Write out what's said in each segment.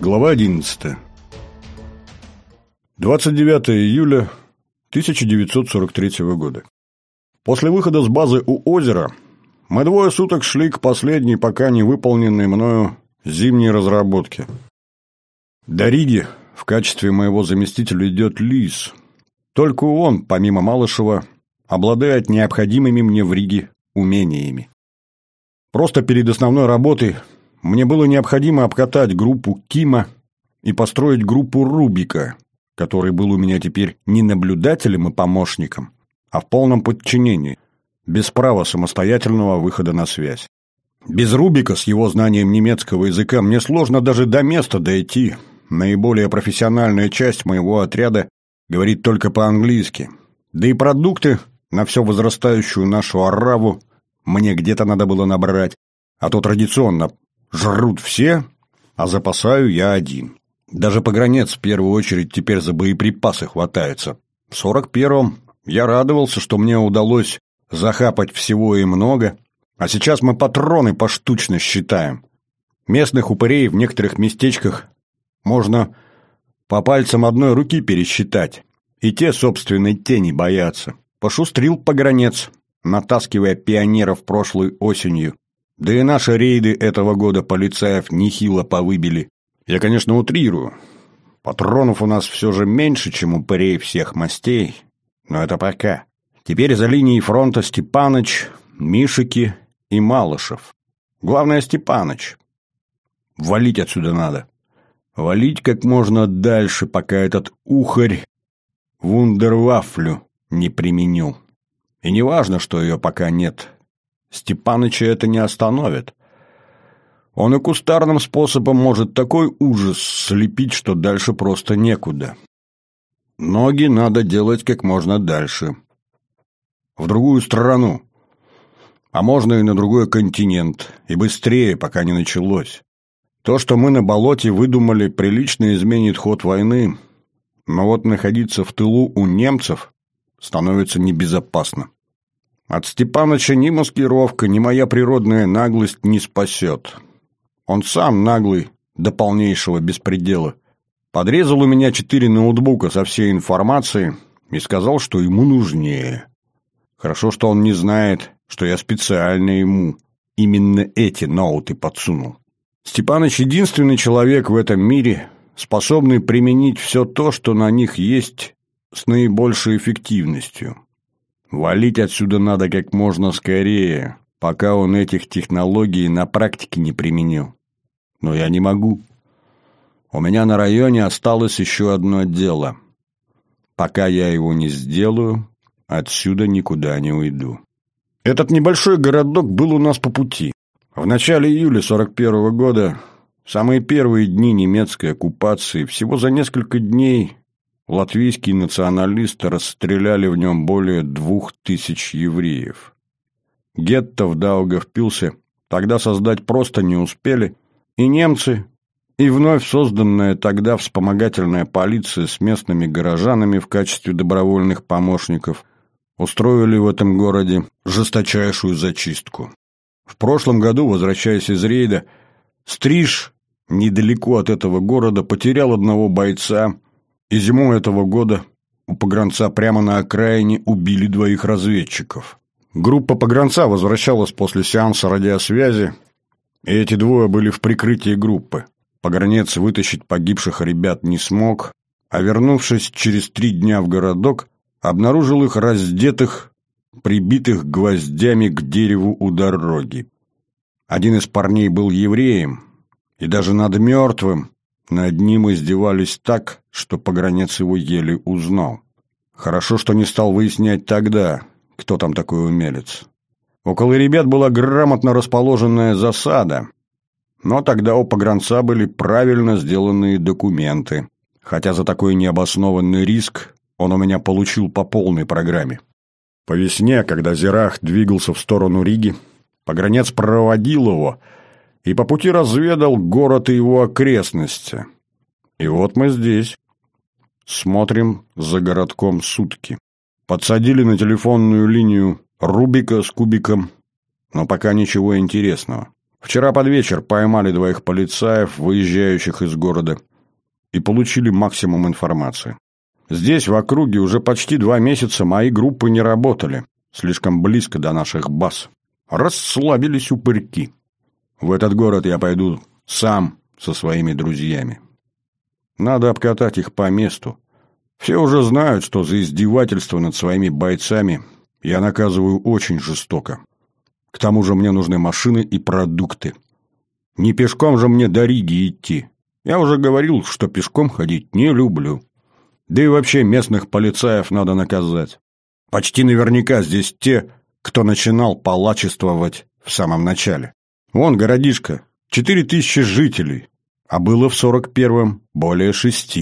Глава 11. 29 июля 1943 года. После выхода с базы у озера мы 2 суток шли к последней, пока не выполненной мною зимней разработке. До Риги в качестве моего заместителя идет Лис. Только он, помимо Малышева, обладает необходимыми мне в Риге умениями. Просто перед основной работой мне было необходимо обкатать группу Кима и построить группу Рубика, который был у меня теперь не наблюдателем и помощником, а в полном подчинении, без права самостоятельного выхода на связь. Без Рубика с его знанием немецкого языка мне сложно даже до места дойти. Наиболее профессиональная часть моего отряда говорит только по-английски. Да и продукты на всю возрастающую нашу ораву мне где-то надо было набрать, а то традиционно жрут все, а запасаю я один. Даже погранец в первую очередь теперь за боеприпасы хватается. В 41-м я радовался, что мне удалось захапать всего и много, а сейчас мы патроны поштучно считаем. Местных упырей в некоторых местечках можно по пальцам одной руки пересчитать, и те собственной тени боятся. Пошустрил погранец, натаскивая пионеров прошлой осенью. Да и наши рейды этого года полицаев нехило повыбили. Я, конечно, утрирую. Патронов у нас все же меньше, чем упырей всех мастей. Но это пока. Теперь за линией фронта Степаныч, Мишики и Малышев. Главное, Степаныч. Валить отсюда надо. Валить как можно дальше, пока этот ухарь вундервафлю не применил. И не важно, что ее пока нет. Степаныча это не остановит. Он и кустарным способом может такой ужас слепить, что дальше просто некуда. Ноги надо делать как можно дальше. В другую страну. А можно и на другой континент. И быстрее, пока не началось. То, что мы на болоте выдумали, прилично изменит ход войны. Но вот находиться в тылу у немцев становится небезопасно. От Степаныча ни маскировка, ни моя природная наглость не спасет. Он сам наглый до полнейшего беспредела. Подрезал у меня 4 ноутбука со всей информацией и сказал, что ему нужнее. Хорошо, что он не знает, что я специально ему именно эти ноуты подсунул. Степаныч единственный человек в этом мире, способный применить все то, что на них есть, с наибольшей эффективностью. Валить отсюда надо как можно скорее, пока он этих технологий на практике не применил. Но я не могу. У меня на районе осталось еще одно дело. Пока я его не сделаю, отсюда никуда не уйду. Этот небольшой городок был у нас по пути. В начале июля 41-го года, в самые первые дни немецкой оккупации, всего за несколько дней латвийские националисты расстреляли в нем более 2000 евреев. Гетто в Даугавпилсе тогда создать просто не успели, и немцы, и вновь созданная тогда вспомогательная полиция с местными горожанами в качестве добровольных помощников устроили в этом городе жесточайшую зачистку. В прошлом году, возвращаясь из рейда, Стриж, недалеко от этого города, потерял одного бойца, и зимой этого года у погранца прямо на окраине убили 2 разведчиков. Группа погранца возвращалась после сеанса радиосвязи, и эти 2 были в прикрытии группы. Погранец вытащить погибших ребят не смог, а вернувшись через 3 дня в городок, обнаружил их раздетых, прибитых гвоздями к дереву у дороги. Один из парней был евреем, и даже над мертвым над ним издевались так, что погранец его еле узнал. Хорошо, что не стал выяснять тогда, кто там такой умелец. Около ребят была грамотно расположенная засада, но тогда у погранца были правильно сделанные документы, хотя за такой необоснованный риск он у меня получил по полной программе. По весне, когда Зирах двигался в сторону Риги, погранец проводил его и по пути разведал город и его окрестности. И вот мы здесь. Смотрим за городком сутки. Подсадили на телефонную линию Рубика с Кубиком, но пока ничего интересного. Вчера под вечер поймали 2 полицаев, выезжающих из города, и получили максимум информации. Здесь, в округе, уже почти 2 месяца мои группы не работали, слишком близко до наших баз. Расслабились упырьки. В этот город я пойду сам со своими друзьями. Надо обкатать их по месту. Все уже знают, что за издевательство над своими бойцами я наказываю очень жестоко. К тому же мне нужны машины и продукты. Не пешком же мне до Риги идти. Я уже говорил, что пешком ходить не люблю. Да и вообще местных полицаев надо наказать. Почти наверняка здесь те, кто начинал палачествовать в самом начале. Вон городишко, 4000 жителей, а было в 41-м более 6.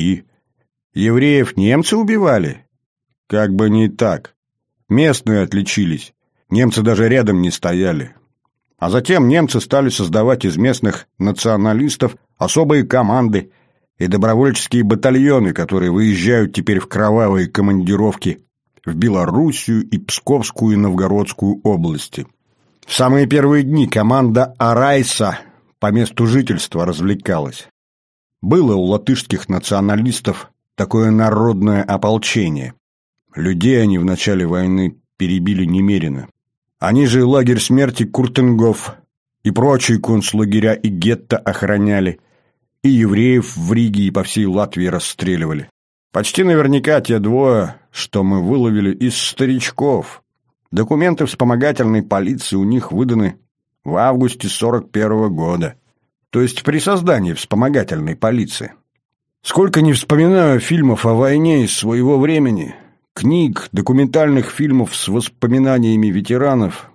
Евреев немцы убивали? Как бы не так. Местные отличились. Немцы даже рядом не стояли. А затем немцы стали создавать из местных националистов особые команды и добровольческие батальоны, которые выезжают теперь в кровавые командировки в Белоруссию и Псковскую и Новгородскую области. В самые первые дни команда Арайса по месту жительства развлекалась. Было у латышских националистов такое народное ополчение. Людей они в начале войны перебили немерено. Они же лагерь смерти Куртенгоф и прочие концлагеря и гетто охраняли, и евреев в Риге и по всей Латвии расстреливали. Почти наверняка те 2, что мы выловили из старичков. Документы вспомогательной полиции у них выданы в августе 41-го года. То есть при создании вспомогательной полиции. Сколько не вспоминаю фильмов о войне из своего времени, книг, документальных фильмов с воспоминаниями ветеранов,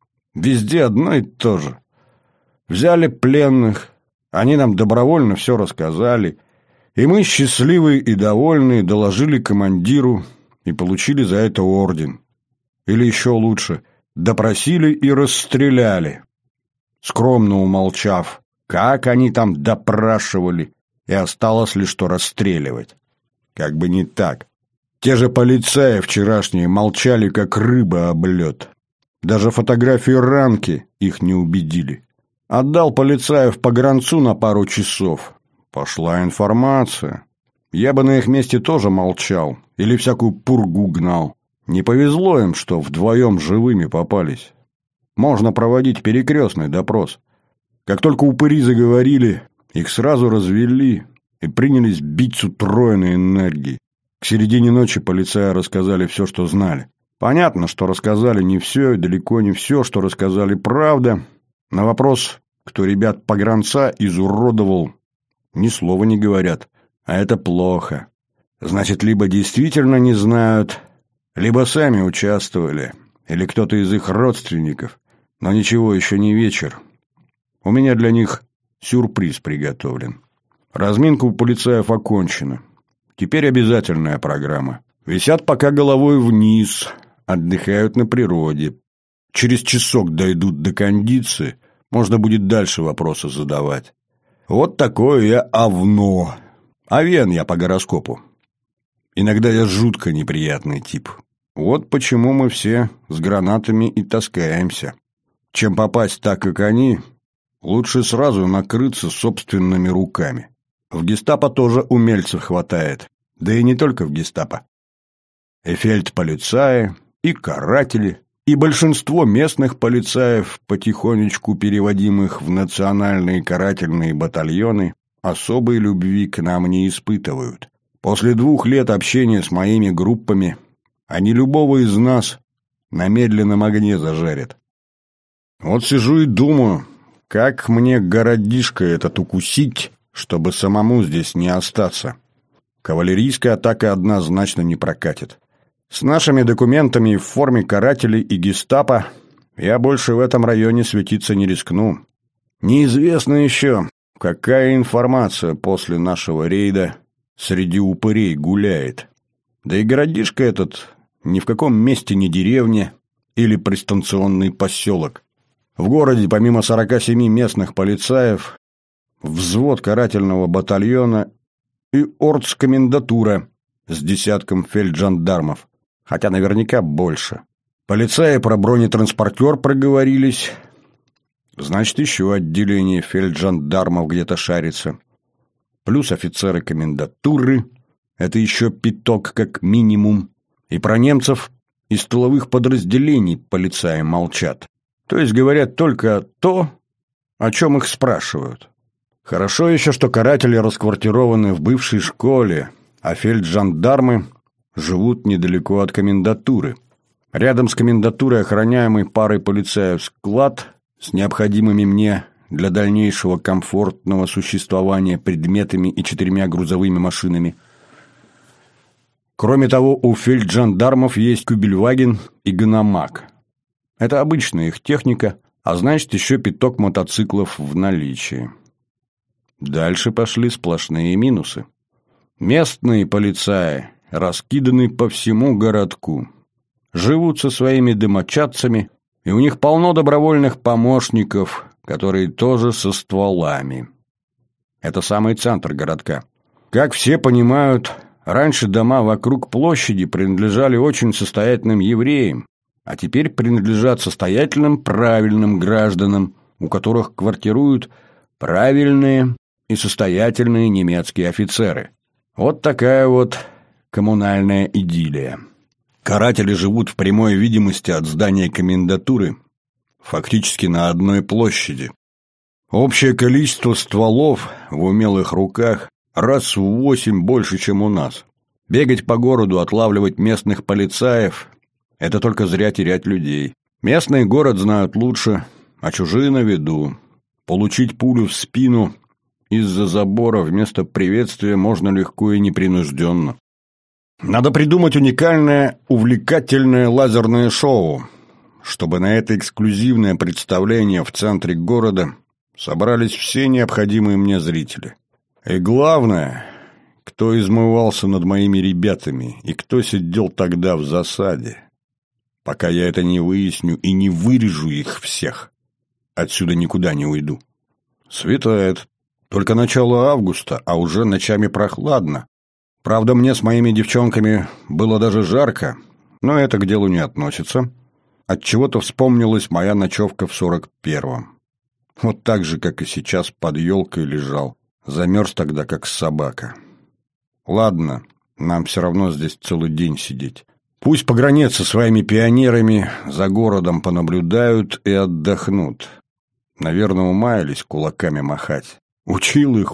везде одно и то же. Взяли пленных, они нам добровольно все рассказали, и мы, счастливые и довольные, доложили командиру и получили за это орден. Или еще лучше, допросили и расстреляли, скромно умолчав, как они там допрашивали, и осталось ли что расстреливать. Как бы не так. Те же полицаи вчерашние молчали, как рыба об лед. Даже фотографии ранки их не убедили. Отдал полицаев погранцу на пару часов. Пошла информация. Я бы на их месте тоже молчал или всякую пургу гнал. Не повезло им, что вдвоем живыми попались. Можно проводить перекрестный допрос. Как только упыри заговорили, их сразу развели и принялись бить с утроенной энергией. К середине ночи полицаи рассказали все, что знали. Понятно, что рассказали не все и далеко не все, что рассказали, правда. На вопрос, кто ребят погранца изуродовал, ни слова не говорят. А это плохо. Значит, либо действительно не знают, либо сами участвовали, или кто-то из их родственников. Но ничего, еще не вечер. У меня для них сюрприз приготовлен. Разминка у полицаев окончена. Теперь обязательная программа. Висят пока головой вниз, отдыхают на природе. Через часок дойдут до кондиции, можно будет дальше вопросы задавать. Вот такое я овно. Овен я по гороскопу. Иногда я жутко неприятный тип. Вот почему мы все с гранатами и таскаемся. Чем попасть так, как они, лучше сразу накрыться собственными руками. В гестапо тоже умельцев хватает. Да и не только в гестапо. И фельдполицаи, и каратели, и большинство местных полицаев, потихонечку переводимых в национальные карательные батальоны, особой любви к нам не испытывают. После 2 лет общения с моими группами они любого из нас на медленном огне зажарят. Вот сижу и думаю, как мне городишко этот укусить, чтобы самому здесь не остаться. Кавалерийская атака однозначно не прокатит. С нашими документами в форме карателей и гестапо я больше в этом районе светиться не рискну. Неизвестно еще, какая информация после нашего рейда среди упырей гуляет. Да и городишко этот ни в каком месте не деревня или пристанционный поселок. В городе помимо 47 местных полицаев, взвод карательного батальона и ордскомендатура с десятком фельджандармов, хотя наверняка больше. Полицаи про бронетранспортер проговорились. Значит, еще отделение фельджандармов где-то шарится. Плюс офицеры комендатуры. Это еще пяток как минимум. И про немцев из тыловых подразделений полицаи молчат. То есть говорят только то, о чем их спрашивают. Хорошо еще, что каратели расквартированы в бывшей школе, а фельджандармы живут недалеко от комендатуры. Рядом с комендатурой охраняемый парой полицаев склад с необходимыми мне для дальнейшего комфортного существования предметами и 4 грузовыми машинами. Кроме того, у фельджандармов есть Кюбельваген и Ганамак. Это обычная их техника, а значит, еще пяток мотоциклов в наличии. Дальше пошли сплошные минусы. Местные полицаи раскиданы по всему городку. Живут со своими домочадцами, и у них полно добровольных помощников, которые тоже со стволами. Это самый центр городка. Как все понимают, раньше дома вокруг площади принадлежали очень состоятельным евреям, а теперь принадлежат состоятельным правильным гражданам, у которых квартируют правильные и состоятельные немецкие офицеры. Вот такая вот коммунальная идиллия. Каратели живут в прямой видимости от здания комендатуры, фактически на одной площади. Общее количество стволов в умелых руках раз в 8 больше, чем у нас. Бегать по городу, отлавливать местных полицаев – это только зря терять людей. Местные город знают лучше, а чужие на виду. Получить пулю в спину из-за забора вместо приветствия можно легко и непринужденно. Надо придумать уникальное, увлекательное лазерное шоу, чтобы на это эксклюзивное представление в центре города собрались все необходимые мне зрители. И главное, кто измывался над моими ребятами и кто сидел тогда в засаде. Пока я это не выясню и не вырежу их всех, отсюда никуда не уйду. Светает. Только начало августа, а уже ночами прохладно. Правда, мне с моими девчонками было даже жарко, но это к делу не относится. Отчего-то вспомнилась моя ночевка в 41-м. Вот так же, как и сейчас, под елкой лежал. Замерз тогда, как собака. Ладно, нам все равно здесь целый день сидеть. Пусть погранец со своими пионерами за городом понаблюдают и отдохнут. Наверное, умаялись кулаками махать. Учил их,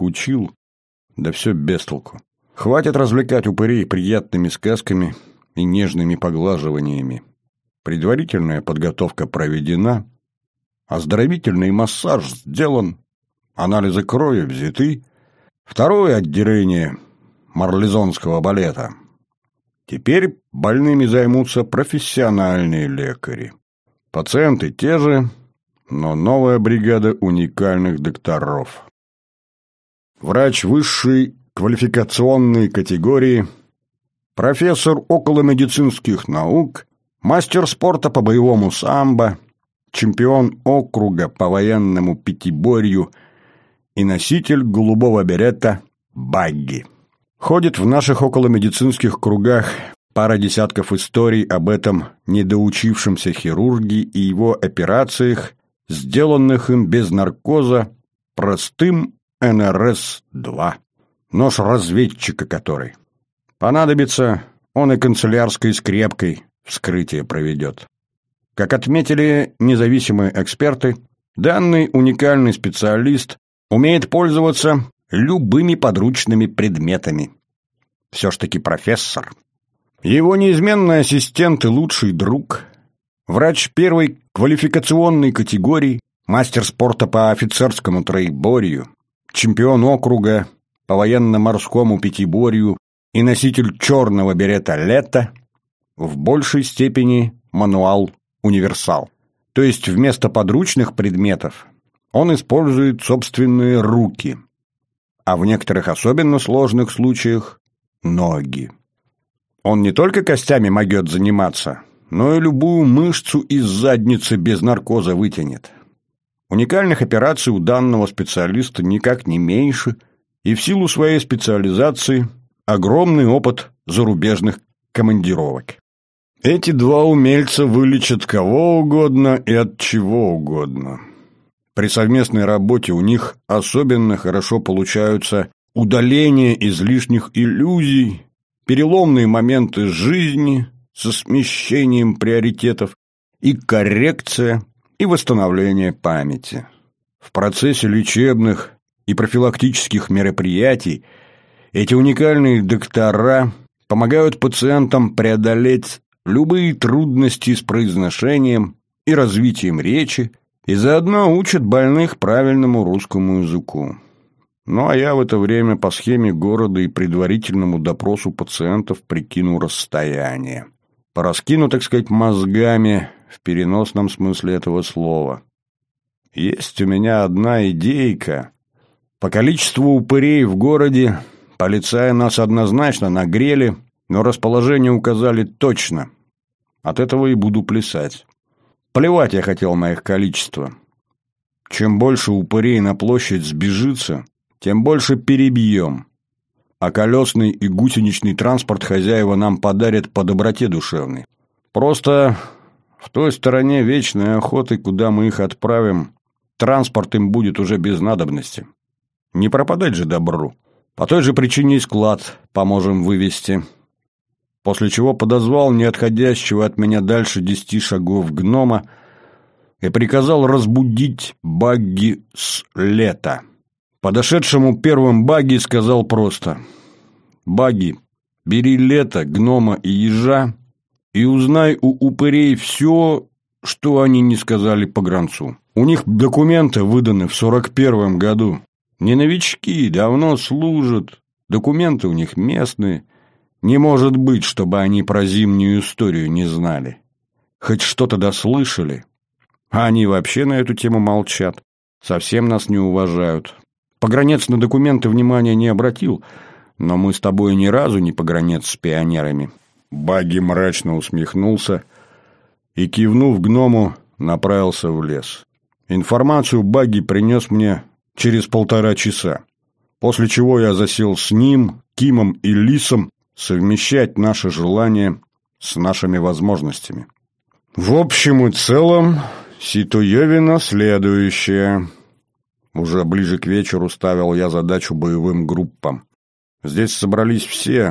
да все без толку. Хватит развлекать упырей приятными сказками и нежными поглаживаниями. Предварительная подготовка проведена, оздоровительный массаж сделан, анализы крови взяты, второе отделение марлезонского балета. Теперь больными займутся профессиональные лекари. Пациенты те же, но новая бригада уникальных докторов. Врач высшей квалификационной категории, профессор околомедицинских наук, мастер спорта по боевому самбо, чемпион округа по военному пятиборью и носитель голубого берета Багги. Ходит в наших околомедицинских кругах пара десятков историй об этом недоучившемся хирурге и его операциях, сделанных им без наркоза, простым НРС-2. Нож разведчика который. Понадобится, он и канцелярской скрепкой вскрытие проведет. Как отметили независимые эксперты, данный уникальный специалист умеет пользоваться любыми подручными предметами. Все ж таки профессор. Его неизменный ассистент и лучший друг, врач первой квалификационной категории, мастер спорта по офицерскому троеборью, чемпион округа по военно-морскому пятиборью и носитель черного берета лета, в большей степени мануал-универсал. То есть вместо подручных предметов он использует собственные руки, а в некоторых особенно сложных случаях – ноги. Он не только костями могет заниматься, но и любую мышцу из задницы без наркоза вытянет. Уникальных операций у данного специалиста никак не меньше, и в силу своей специализации огромный опыт зарубежных командировок. Эти два умельца вылечат кого угодно и от чего угодно. При совместной работе у них особенно хорошо получаются удаление излишних иллюзий, переломные моменты жизни со смещением приоритетов и коррекция и восстановление памяти. В процессе лечебных и профилактических мероприятий эти уникальные доктора помогают пациентам преодолеть любые трудности с произношением и развитием речи и заодно учат больных правильному русскому языку. Ну а я в это время по схеме города и предварительному допросу пациентов прикину расстояние. Пораскину, так сказать, мозгами в переносном смысле этого слова. Есть у меня одна идейка. По количеству упырей в городе полицаи нас однозначно нагрели, но расположение указали точно. От этого и буду плясать. Плевать я хотел на их количество. Чем больше упырей на площадь сбежится, тем больше перебьем. А колесный и гусеничный транспорт хозяева нам подарят по доброте душевной. Просто в той стороне вечной охоты, куда мы их отправим, транспорт им будет уже без надобности. Не пропадать же добру. По той же причине и склад поможем вывести. После чего подозвал не отходящего от меня дальше 10 шагов гнома и приказал разбудить Багги с лета. Подошедшему первым Багги сказал просто: «Багги, бери лето, гнома и ежа и узнай у упырей все, что они не сказали погранцу. У них документы выданы в 41-м году. Не новички, давно служат, документы у них местные. Не может быть, чтобы они про зимнюю историю не знали. Хоть что-то дослышали. А они вообще на эту тему молчат. Совсем нас не уважают. Погранец на документы внимания не обратил, но мы с тобой ни разу не погранец с пионерами». Багги мрачно усмехнулся и, кивнув гному, направился в лес. Информацию Багги принес мне через 1,5 часа, после чего я засел с ним, Кимом и Лисом совмещать наши желания с нашими возможностями. В общем и целом, ситуевина следующая. Уже ближе к вечеру ставил я задачу боевым группам. Здесь собрались все,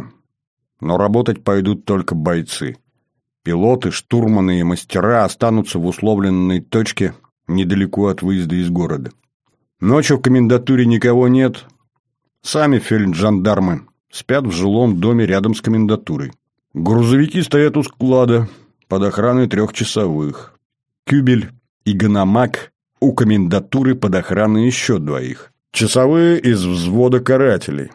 но работать пойдут только бойцы. Пилоты, штурманы и мастера останутся в условленной точке недалеко от выезда из города. Ночью в комендатуре никого нет. Сами фельджандармы спят в жилом доме рядом с комендатурой. Грузовики стоят у склада под охраной 3 часовых. Кюбель и Ганамак у комендатуры под охраной еще 2. Часовые из взвода карателей.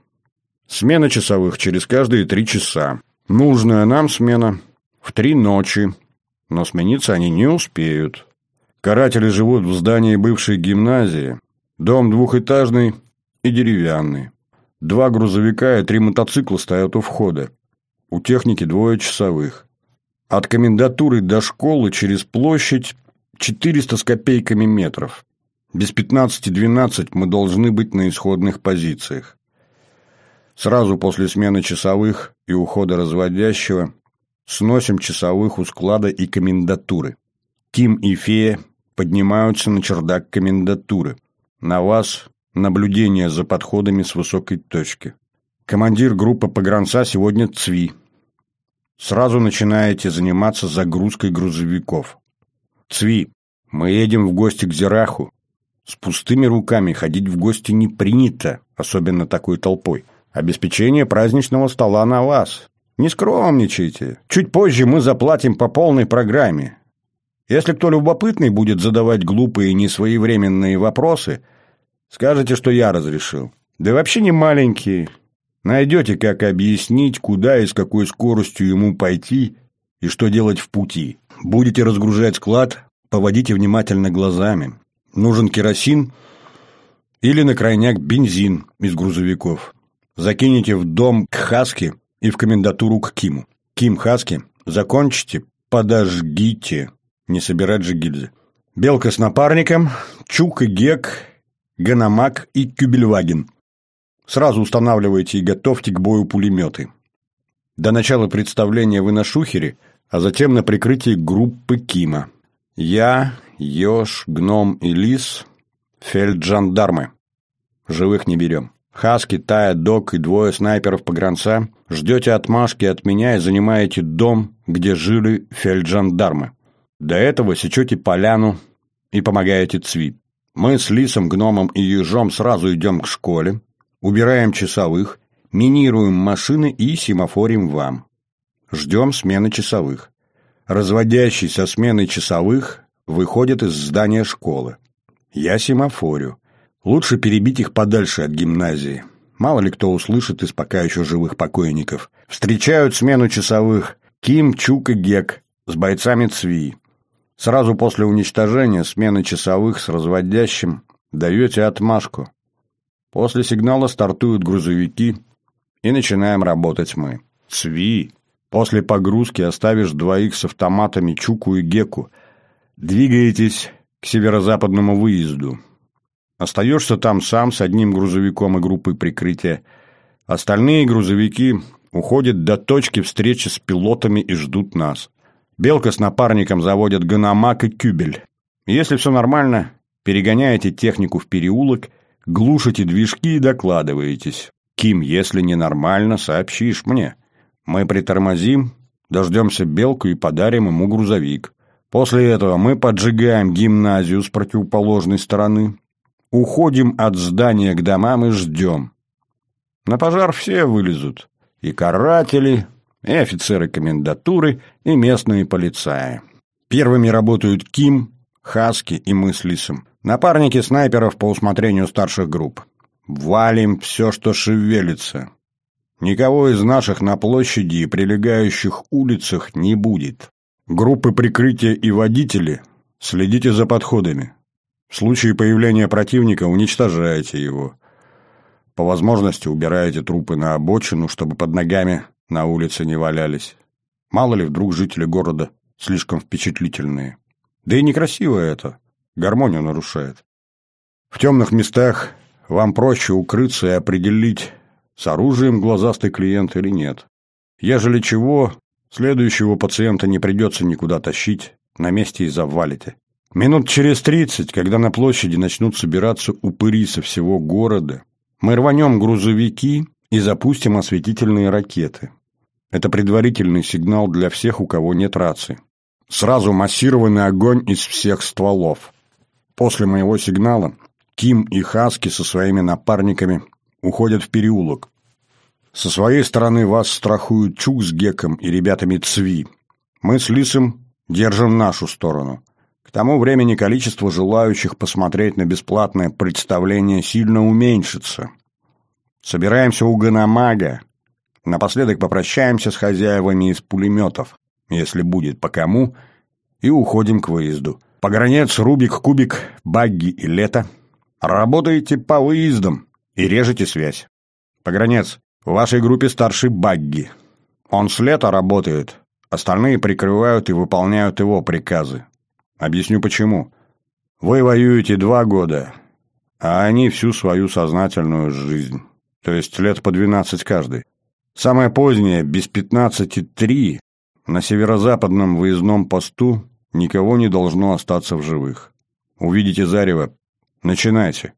Смена часовых через каждые 3 часа. Нужная нам смена в 3 ночи, но смениться они не успеют. Каратели живут в здании бывшей гимназии. Дом 2-этажный и деревянный. 2 грузовика и 3 мотоцикла стоят у входа. У техники 2 часовых. От комендатуры до школы через площадь 400 с копейками метров. Без 15-12 мы должны быть на исходных позициях. Сразу после смены часовых и ухода разводящего сносим часовых у склада и комендатуры. Ким и Фея поднимаются на чердак комендатуры. На вас наблюдение за подходами с высокой точки. Командир группы погранца сегодня Цви. Сразу начинаете заниматься загрузкой грузовиков. Цви, мы едем в гости к Зираху. С пустыми руками ходить в гости не принято, особенно такой толпой. Обеспечение праздничного стола на вас. Не скромничайте. Чуть позже мы заплатим по полной программе. Если кто любопытный будет задавать глупые и несвоевременные вопросы, скажете, что я разрешил. Да и вообще не маленькие. Найдете, как объяснить, куда и с какой скоростью ему пойти и что делать в пути. Будете разгружать склад, поводите внимательно глазами. Нужен керосин или на крайняк бензин из грузовиков. Закинете в дом к Хаске и в комендатуру к Киму. Ким, Хаски, закончите, подожгите. Не собирать же гильзы. Белка с напарником, Чук и Гек, Ганамак и Кюбельваген. Сразу устанавливайте и готовьте к бою пулеметы. До начала представления вы на шухере, а затем на прикрытии группы Кима. Я еж, гном и лис – фельджандармы. Живых не берем. Хаски, Тая, Док и 2 снайперов-погранца ждете отмашки от меня и занимаете дом, где жили фельджандармы. До этого сечете поляну и помогаете Цви. Мы с лисом, гномом и ежом сразу идем к школе, убираем часовых, минируем машины и семафорим вам. Ждем смены часовых. Разводящий со смены часовых выходит из здания школы. Я семафорю. Лучше перебить их подальше от гимназии. Мало ли кто услышит из пока еще живых покойников. Встречают смену часовых Ким, Чук и Гек с бойцами Цви. Сразу после уничтожения смены часовых с разводящим даете отмашку. После сигнала стартуют грузовики, и начинаем работать мы. Цви. После погрузки оставишь 2 с автоматами Чуку и Геку. Двигаетесь к северо-западному выезду. Остаешься там сам с 1 грузовиком и группой прикрытия. Остальные грузовики уходят до точки встречи с пилотами и ждут нас. Белка с напарником заводят Ганамак и Кюбель. Если все нормально, перегоняете технику в переулок, глушите движки и докладываетесь. Ким, если ненормально, сообщишь мне. Мы притормозим, дождемся Белку и подарим ему грузовик. После этого мы поджигаем гимназию с противоположной стороны, уходим от здания к домам и ждем. На пожар все вылезут. И каратели, и офицеры комендатуры, и местные полицаи. Первыми работают Ким, Хаски и мы с Лисом. Напарники снайперов по усмотрению старших групп. Валим все, что шевелится. Никого из наших на площади и прилегающих улицах не будет. Группы прикрытия и водители, следите за подходами. В случае появления противника уничтожаете его. По возможности убираете трупы на обочину, чтобы под ногами на улице не валялись. Мало ли, вдруг жители города слишком впечатлительные. Да и некрасиво это. Гармонию нарушает. В темных местах вам проще укрыться и определить, с оружием глазастый клиент или нет. Ежели чего, следующего пациента не придется никуда тащить, на месте и завалите. Минут через 30, когда на площади начнут собираться упыри со всего города, мы рванем грузовики и запустим осветительные ракеты. Это предварительный сигнал для всех, у кого нет рации. Сразу массированный огонь из всех стволов. После моего сигнала Ким и Хаски со своими напарниками уходят в переулок. Со своей стороны вас страхуют Чук с Геком и ребятами Цви. Мы с Лисом держим нашу сторону. К тому времени количество желающих посмотреть на бесплатное представление сильно уменьшится. Собираемся у Ганамага. Напоследок попрощаемся с хозяевами из пулеметов, если будет по кому, и уходим к выезду. Погранец, Рубик, Кубик, Багги и Лето. Работаете по выездам и режете связь. Погранец, в вашей группе старший Багги. Он с Лето работает, остальные прикрывают и выполняют его приказы. Объясню почему. Вы воюете 2 года, а они всю свою сознательную жизнь. То есть лет по 12 каждый. Самое позднее, без 15:03, на северо-западном выездном посту никого не должно остаться в живых. Увидите зарево, начинайте.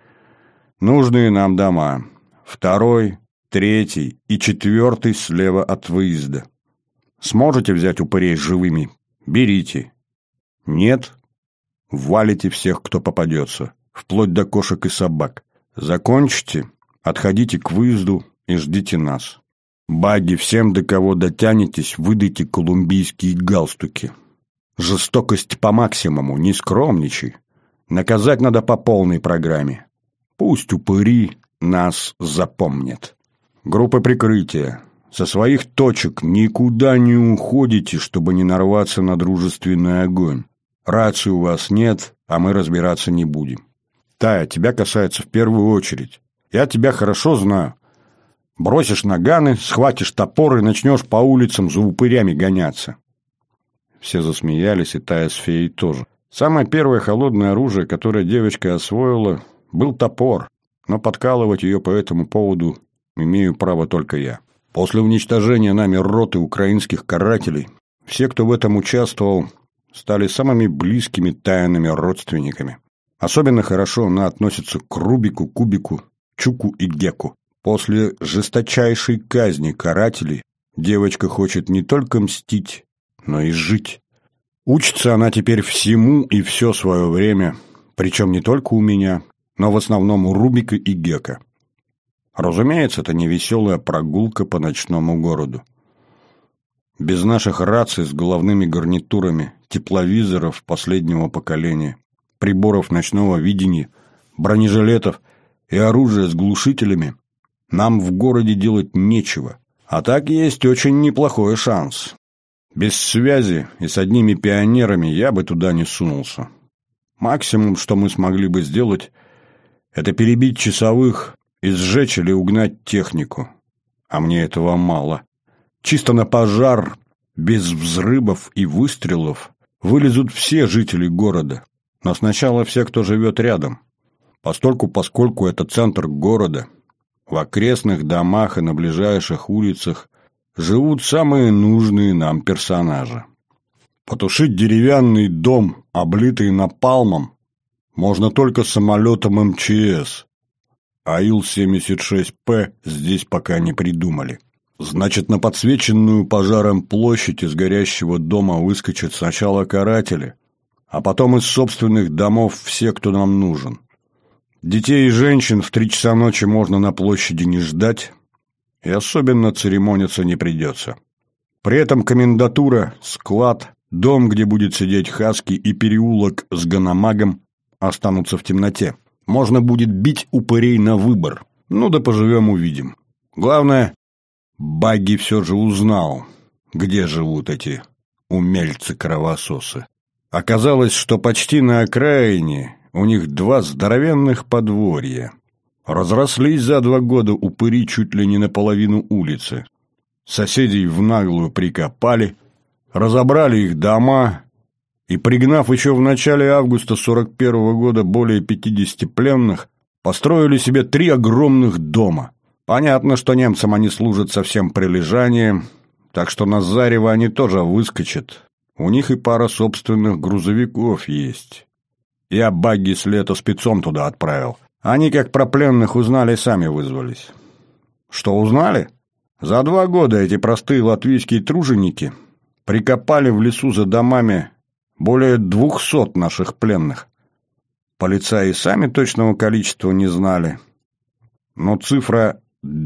Нужные нам дома. 2, 3 и 4 слева от выезда. Сможете взять упырей живыми? Берите. Нет? Валите всех, кто попадется, вплоть до кошек и собак. Закончите, отходите к выезду и ждите нас. Багги, всем, до кого дотянетесь, выдайте колумбийские галстуки. Жестокость по максимуму, не скромничай. Наказать надо по полной программе. Пусть упыри нас запомнят. Группа прикрытия. Со своих точек никуда не уходите, чтобы не нарваться на дружественный огонь. Рации у вас нет, а мы разбираться не будем. Тая, тебя касается в первую очередь. Я тебя хорошо знаю. Бросишь наганы, схватишь топор и начнешь по улицам за упырями гоняться. Все засмеялись, и Тая с Феей тоже. Самое первое холодное оружие, которое девочка освоила, был топор, но подкалывать ее по этому поводу имею право только я. После уничтожения нами роты украинских карателей, все, кто в этом участвовал, стали самыми близкими тайными родственниками. Особенно хорошо она относится к Рубику, Кубику, Чуку и Геку. После жесточайшей казни карателей девочка хочет не только мстить, но и жить. Учится она теперь всему и все свое время, причем не только у меня, но в основном у Рубика и Гека. Разумеется, это не веселая прогулка по ночному городу. Без наших раций с головными гарнитурами, тепловизоров последнего поколения, приборов ночного видения, бронежилетов и оружия с глушителями нам в городе делать нечего. А так есть очень неплохой шанс. Без связи и с одними пионерами я бы туда не сунулся. Максимум, что мы смогли бы сделать, это перебить часовых и сжечь или угнать технику. А мне этого мало. Чисто на пожар, без взрывов и выстрелов, вылезут все жители города. Но сначала все, кто живет рядом. Поскольку это центр города, в окрестных домах и на ближайших улицах живут самые нужные нам персонажи. Потушить деревянный дом, облитый напалмом, можно только самолетом МЧС. А Ил-76П здесь пока не придумали. Значит, на подсвеченную пожаром площадь из горящего дома выскочат сначала каратели, а потом из собственных домов все, кто нам нужен. Детей и женщин в 3 часа ночи можно на площади не ждать, и особенно церемониться не придется. При этом комендатура, склад, дом, где будет сидеть Хаски, и переулок с Ганамагом останутся в темноте. Можно будет бить упырей на выбор. Ну да поживем увидим. Главное, Багги все же узнал, где живут эти умельцы-кровососы. Оказалось, что почти на окраине у них 2 здоровенных подворья. Разрослись за 2 года упыри чуть ли не наполовину улицы. Соседей в наглую прикопали, разобрали их дома и, пригнав еще в начале августа 41 года более 50 пленных, построили себе 3 огромных дома. Понятно, что немцам они служат со всем прилежанием, так что на зарево они тоже выскочат. У них и пара собственных грузовиков есть. Я Багги с лета спецом туда отправил. Они, как про пленных узнали, сами вызвались. Что узнали? За 2 года эти простые латвийские труженики прикопали в лесу за домами более 200 наших пленных. Полицаи сами точного количества не знали, но цифра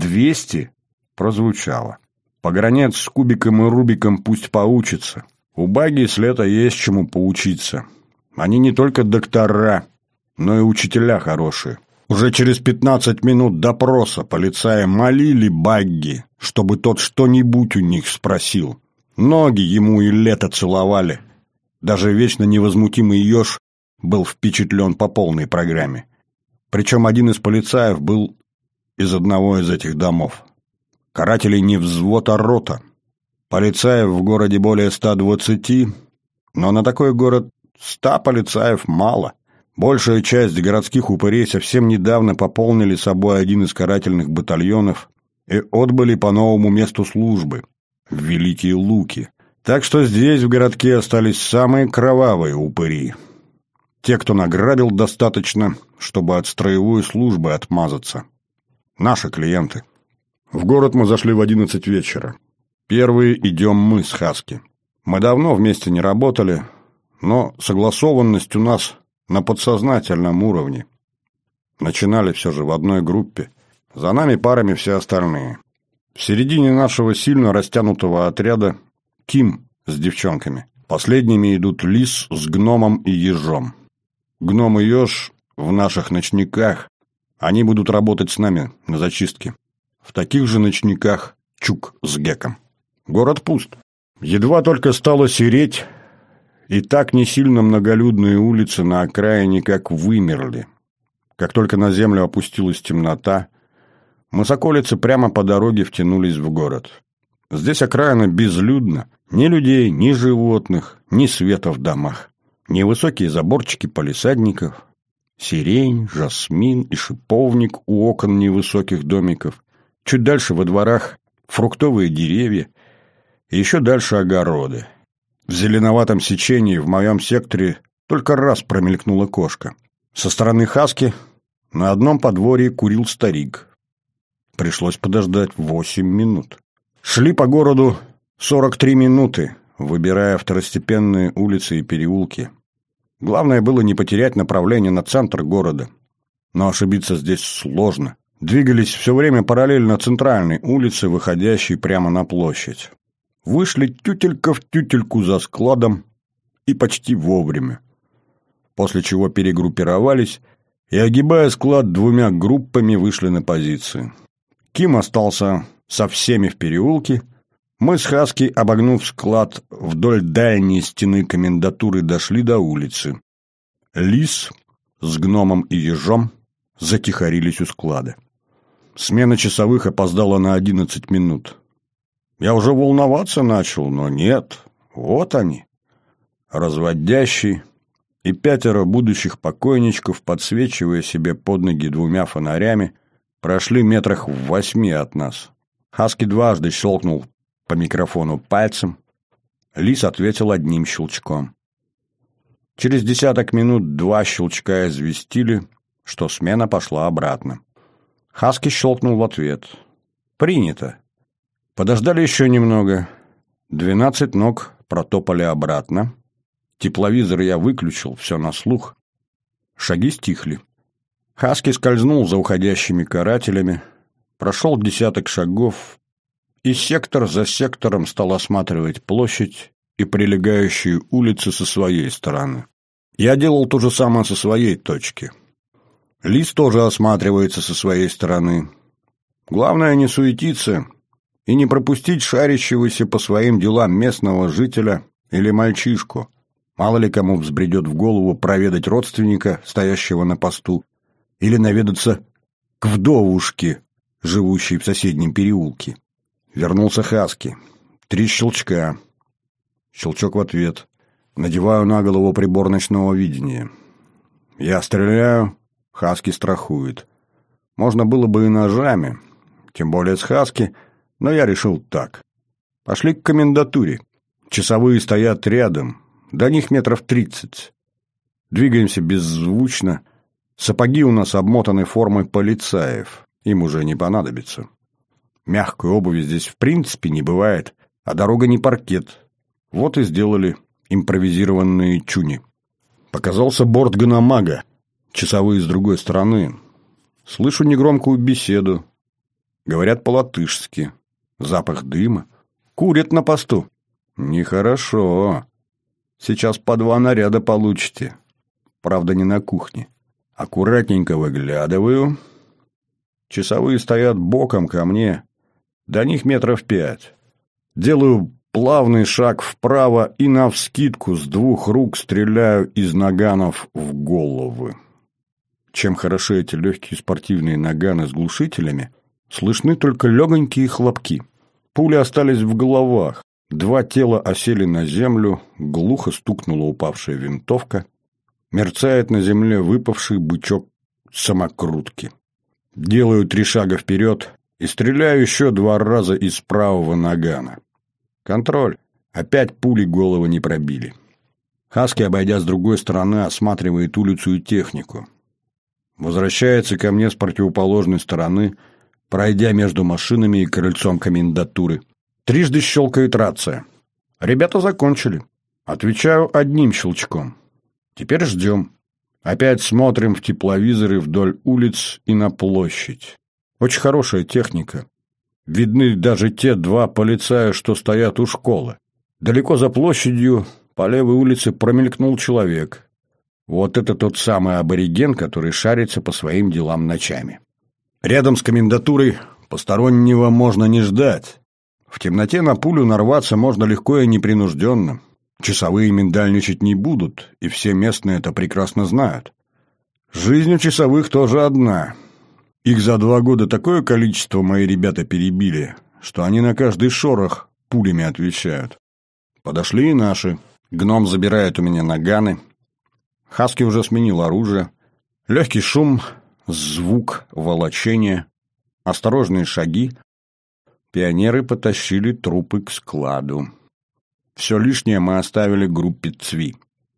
200 прозвучала. Погранец с Кубиком и Рубиком пусть поучится. У Багги с лета есть чему поучиться. Они не только доктора, но и учителя хорошие. Уже через 15 минут допроса полицаи молили Багги, чтобы тот что-нибудь у них спросил. Ноги ему и лето целовали. Даже вечно невозмутимый еж был впечатлен по полной программе. Причем один из полицаев был из одного из этих домов. Карателей не взвод, а рота. Полицаев в городе более 120, но на такой город 100 полицаев мало. Большая часть городских упырей совсем недавно пополнили собой один из карательных батальонов и отбыли по новому месту службы – в Великие Луки. Так что здесь в городке остались самые кровавые упыри. Те, кто награбил достаточно, чтобы от строевой службы отмазаться. Наши клиенты. В город мы зашли в 11 вечера. Первые идем мы с Хаски. Мы давно вместе не работали, но согласованность у нас на подсознательном уровне. Начинали все же в одной группе. За нами парами все остальные. В середине нашего сильно растянутого отряда Ким с девчонками. Последними идут Лис с гномом и ежом. Гном и еж в наших ночниках. Они будут работать с нами на зачистке. В таких же ночниках Чук с Геком. Город пуст. Едва только стало сереть, и так не сильно многолюдные улицы на окраине как вымерли. Как только на землю опустилась темнота, мы с околицы прямо по дороге втянулись в город. Здесь окраина безлюдна. Ни людей, ни животных, ни света в домах. Невысокие заборчики палисадников, сирень, жасмин и шиповник у окон невысоких домиков. Чуть дальше во дворах фруктовые деревья, и еще дальше огороды. В зеленоватом сечении в моем секторе только раз промелькнула кошка. Со стороны Хаски на одном подворье курил старик. Пришлось подождать 8 минут. Шли по городу 43 минуты, выбирая второстепенные улицы и переулки. Главное было не потерять направление на центр города. Но ошибиться здесь сложно. Двигались все время параллельно центральной улице, выходящей прямо на площадь. Вышли тютелька в тютельку за складом и почти вовремя. После чего перегруппировались и, огибая склад двумя группами, вышли на позиции. Ким остался со всеми в переулке. Мы с Хаски, обогнув склад вдоль дальней стены комендатуры, дошли до улицы. Лис с гномом и ежом затихарились у склада. Смена часовых опоздала на 11 минут. Я уже волноваться начал, но нет, вот они. Разводящий и 5 будущих покойничков, подсвечивая себе под ноги 2 фонарями, прошли метрах в 8 от нас. Хаски дважды щелкнул по микрофону пальцем. Лис ответил одним щелчком. Через 10 минут 2 щелчка известили, что смена пошла обратно. Хаски щелкнул в ответ. «Принято». Подождали еще немного. 12 ног протопали обратно. Тепловизор я выключил, все на слух. Шаги стихли. Хаски скользнул за уходящими карателями, прошел 10 шагов, и сектор за сектором стал осматривать площадь и прилегающие улицы со своей стороны. Я делал то же самое со своей точки. Лис тоже осматривается со своей стороны. Главное не суетиться и не пропустить шарящегося по своим делам местного жителя или мальчишку. Мало ли кому взбредет в голову проведать родственника, стоящего на посту, или наведаться к вдовушке, живущей в соседнем переулке. Вернулся Хаски. 3 щелчка. Щелчок в ответ. Надеваю на голову прибор ночного видения. Я стреляю, Хаски страхует. Можно было бы и ножами, тем более с Хаски, но я решил так. Пошли к комендатуре. Часовые стоят рядом, до них метров 30. Двигаемся беззвучно. Сапоги у нас обмотаны формой полицаев, им уже не понадобится. Мягкой обуви здесь в принципе не бывает, а дорога не паркет. Вот и сделали импровизированные чуни. Показался борт гономага. Часовые с другой стороны. Слышу негромкую беседу. Говорят по-латышски. Запах дыма. Курят на посту. Нехорошо. Сейчас по 2 наряда получите. Правда, не на кухне. Аккуратненько выглядываю. Часовые стоят боком ко мне. До них метров 5. Делаю плавный шаг вправо и навскидку с 2 рук стреляю из наганов в головы. Чем хороши эти легкие спортивные наганы с глушителями, слышны только легонькие хлопки. Пули остались в головах. 2 тела осели на землю, глухо стукнула упавшая винтовка. Мерцает на земле выпавший бычок самокрутки. Делаю 3 шага вперед и стреляю еще 2 раза из правого нагана. Контроль. Опять пули головы не пробили. Хаски, обойдя с другой стороны, осматривает улицу и технику. Возвращается ко мне с противоположной стороны, пройдя между машинами и крыльцом комендатуры. 3 щелкает рация. Ребята закончили. Отвечаю одним щелчком. Теперь ждем. Опять смотрим в тепловизоры вдоль улиц и на площадь. Очень хорошая техника. Видны даже те 2 полицая, что стоят у школы. Далеко за площадью по левой улице промелькнул человек. Вот это тот самый абориген, который шарится по своим делам ночами. Рядом с комендатурой постороннего можно не ждать. В темноте на пулю нарваться можно легко и непринужденно. Часовые миндальничать не будут, и все местные это прекрасно знают. Жизнь у часовых тоже одна. Их за 2 года такое количество мои ребята перебили, что они на каждый шорох пулями отвечают. Подошли и наши. Гном забирает у меня наганы. Хаски уже сменил оружие. Легкий шум, звук волочения, осторожные шаги. Пионеры потащили трупы к складу. Все лишнее мы оставили группе ЦВИ.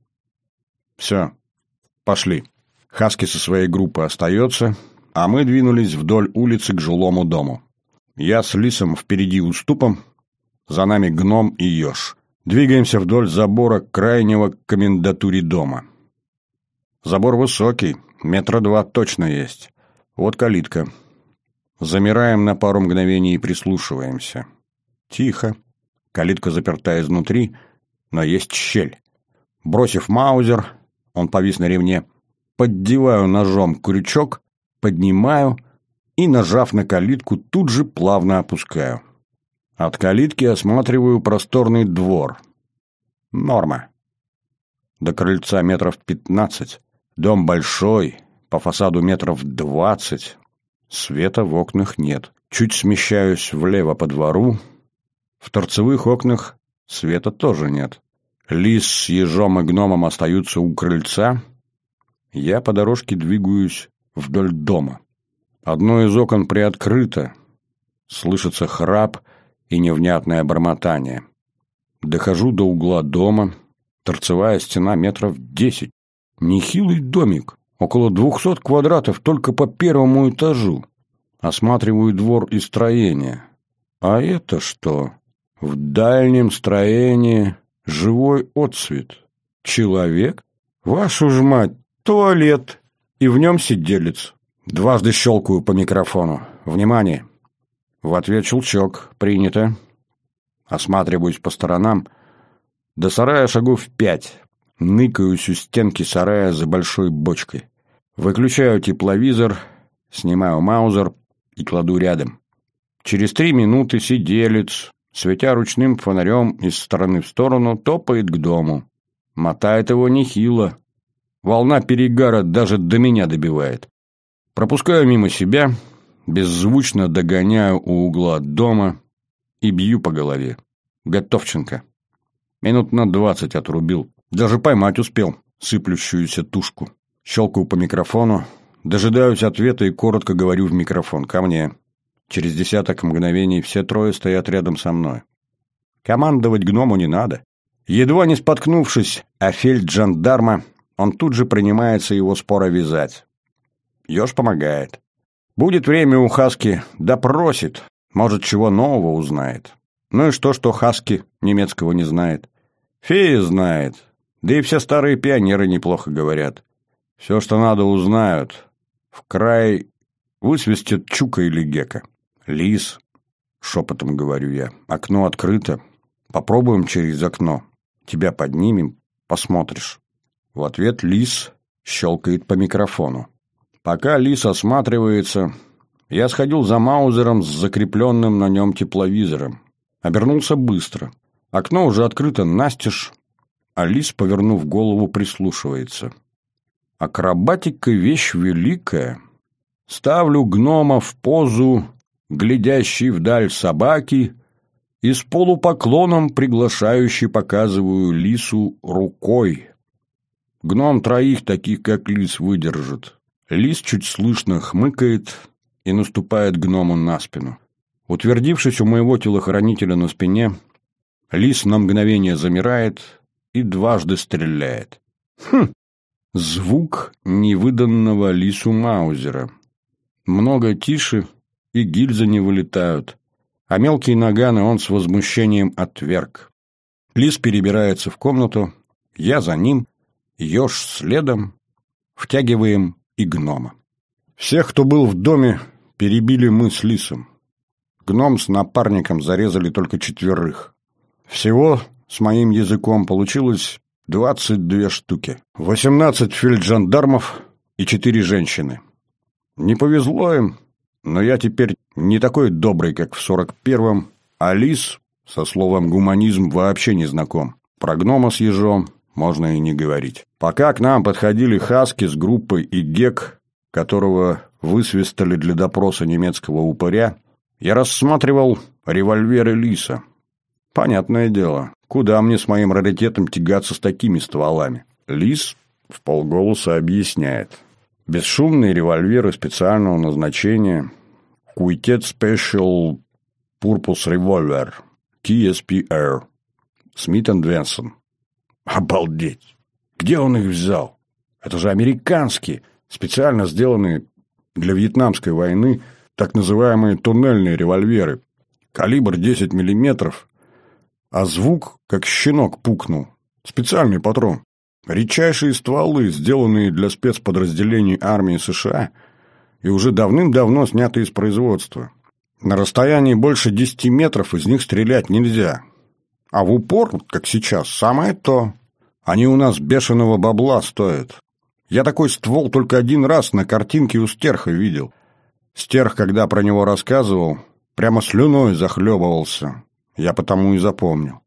Все, пошли. Хаски со своей группой остается, а мы двинулись вдоль улицы к жилому дому. Я с Лисом впереди уступом, за нами Гном и Еж. Двигаемся вдоль забора крайнего к комендатуре дома. Забор высокий, 2 метра точно есть. Вот калитка. Замираем на пару мгновений и прислушиваемся. Тихо. Калитка заперта изнутри, но есть щель. Бросив маузер, он повис на ремне, поддеваю ножом крючок, поднимаю и, нажав на калитку, тут же плавно опускаю. От калитки осматриваю просторный двор. Норма. До крыльца 15 метров. Дом большой, по фасаду 20 метров. Света в окнах нет. Чуть смещаюсь влево по двору. В торцевых окнах света тоже нет. Лис с Ежом и Гномом остаются у крыльца. Я по дорожке двигаюсь вдоль дома. Одно из окон приоткрыто. Слышится храп и невнятное бормотание. Дохожу до угла дома. Торцевая стена 10 метров. Нехилый домик. Около 200 квадратов только по первому этажу. Осматриваю двор и строение. А это что? В дальнем строении живой отсвет. Человек? Вашу ж мать, туалет. И в нем сиделец. Дважды щелкаю по микрофону. Внимание! В ответ щелчок. Принято. Осматриваюсь по сторонам. До сарая шагов 5. Ныкаюсь у стенки сарая за большой бочкой. Выключаю тепловизор, снимаю маузер и кладу рядом. Через 3 минуты сиделец, светя ручным фонарем из стороны в сторону, топает к дому. Мотает его нехило. Волна перегара даже до меня добивает. Пропускаю мимо себя, беззвучно догоняю у угла дома и бью по голове. Готовченко. Минут на 20 отрубил. Даже поймать успел сыплющуюся тушку. Щелкаю по микрофону, дожидаюсь ответа и коротко говорю в микрофон: «Ко мне». Через 10 мгновений все 3 стоят рядом со мной. Командовать Гному не надо. Едва не споткнувшись о фельджандарма, он тут же принимается его споро вязать. Еж помогает. Будет время у Хаски, допросит, может, чего нового узнает. Ну и что Хаски немецкого не знает? Фея знает, да и все старые пионеры неплохо говорят. Все, что надо, узнают. В край высвистят Чука или Гека. Лис, шепотом говорю я, окно открыто. Попробуем через окно. Тебя поднимем, посмотришь. В ответ Лис щелкает по микрофону. Пока Лис осматривается, я сходил за маузером с закрепленным на нем тепловизором. Обернулся быстро. Окно уже открыто настежь, а Лис, повернув голову, прислушивается. Акробатика — вещь великая. Ставлю Гнома в позу глядящей вдаль собаки и с полупоклоном приглашающе показываю Лису рукой. Гном 3 таких, как Лис, выдержит. Лис чуть слышно хмыкает и наступает Гному на спину. Утвердившись у моего телохранителя на спине, Лис на мгновение замирает и дважды стреляет. Звук невыданного Лису маузера. Много тише, и гильзы не вылетают. А мелкие наганы он с возмущением отверг. Лис перебирается в комнату, я за ним, Еж следом, втягиваем и Гнома. Всех, кто был в доме, перебили мы с Лисом. Гном с напарником зарезали только 4. Всего с моим языком получилось 22 штуки. 18 фельджандармов и 4 женщины. Не повезло им, но я теперь не такой добрый, как в 41-м, а Лис со словом «гуманизм» вообще не знаком. Про Гнома с Ежом можно и не говорить. Пока к нам подходили Хаски с группой и Гек, которого высвистали для допроса немецкого упыря, я рассматривал револьверы Лиса. Понятное дело, куда мне с моим раритетом тягаться с такими стволами? Лис вполголоса объясняет. Бесшумные револьверы специального назначения Quartet Special Purpose Revolver, KSPR. Смит энд Вессон. Обалдеть! Где он их взял? Это же американские, специально сделанные для Вьетнамской войны, так называемые туннельные револьверы. Калибр 10 миллиметров, а звук, как щенок пукнул. Специальный патрон. Редчайшие стволы, сделанные для спецподразделений армии США и уже давным-давно снятые из производства. На расстоянии больше 10 метров из них стрелять нельзя. А в упор, как сейчас, самое то. Они у нас бешеного бабла стоят. Я такой ствол только один раз на картинке у Стерха видел. Стерх, когда про него рассказывал, прямо слюной захлебывался. Я потому и запомнил.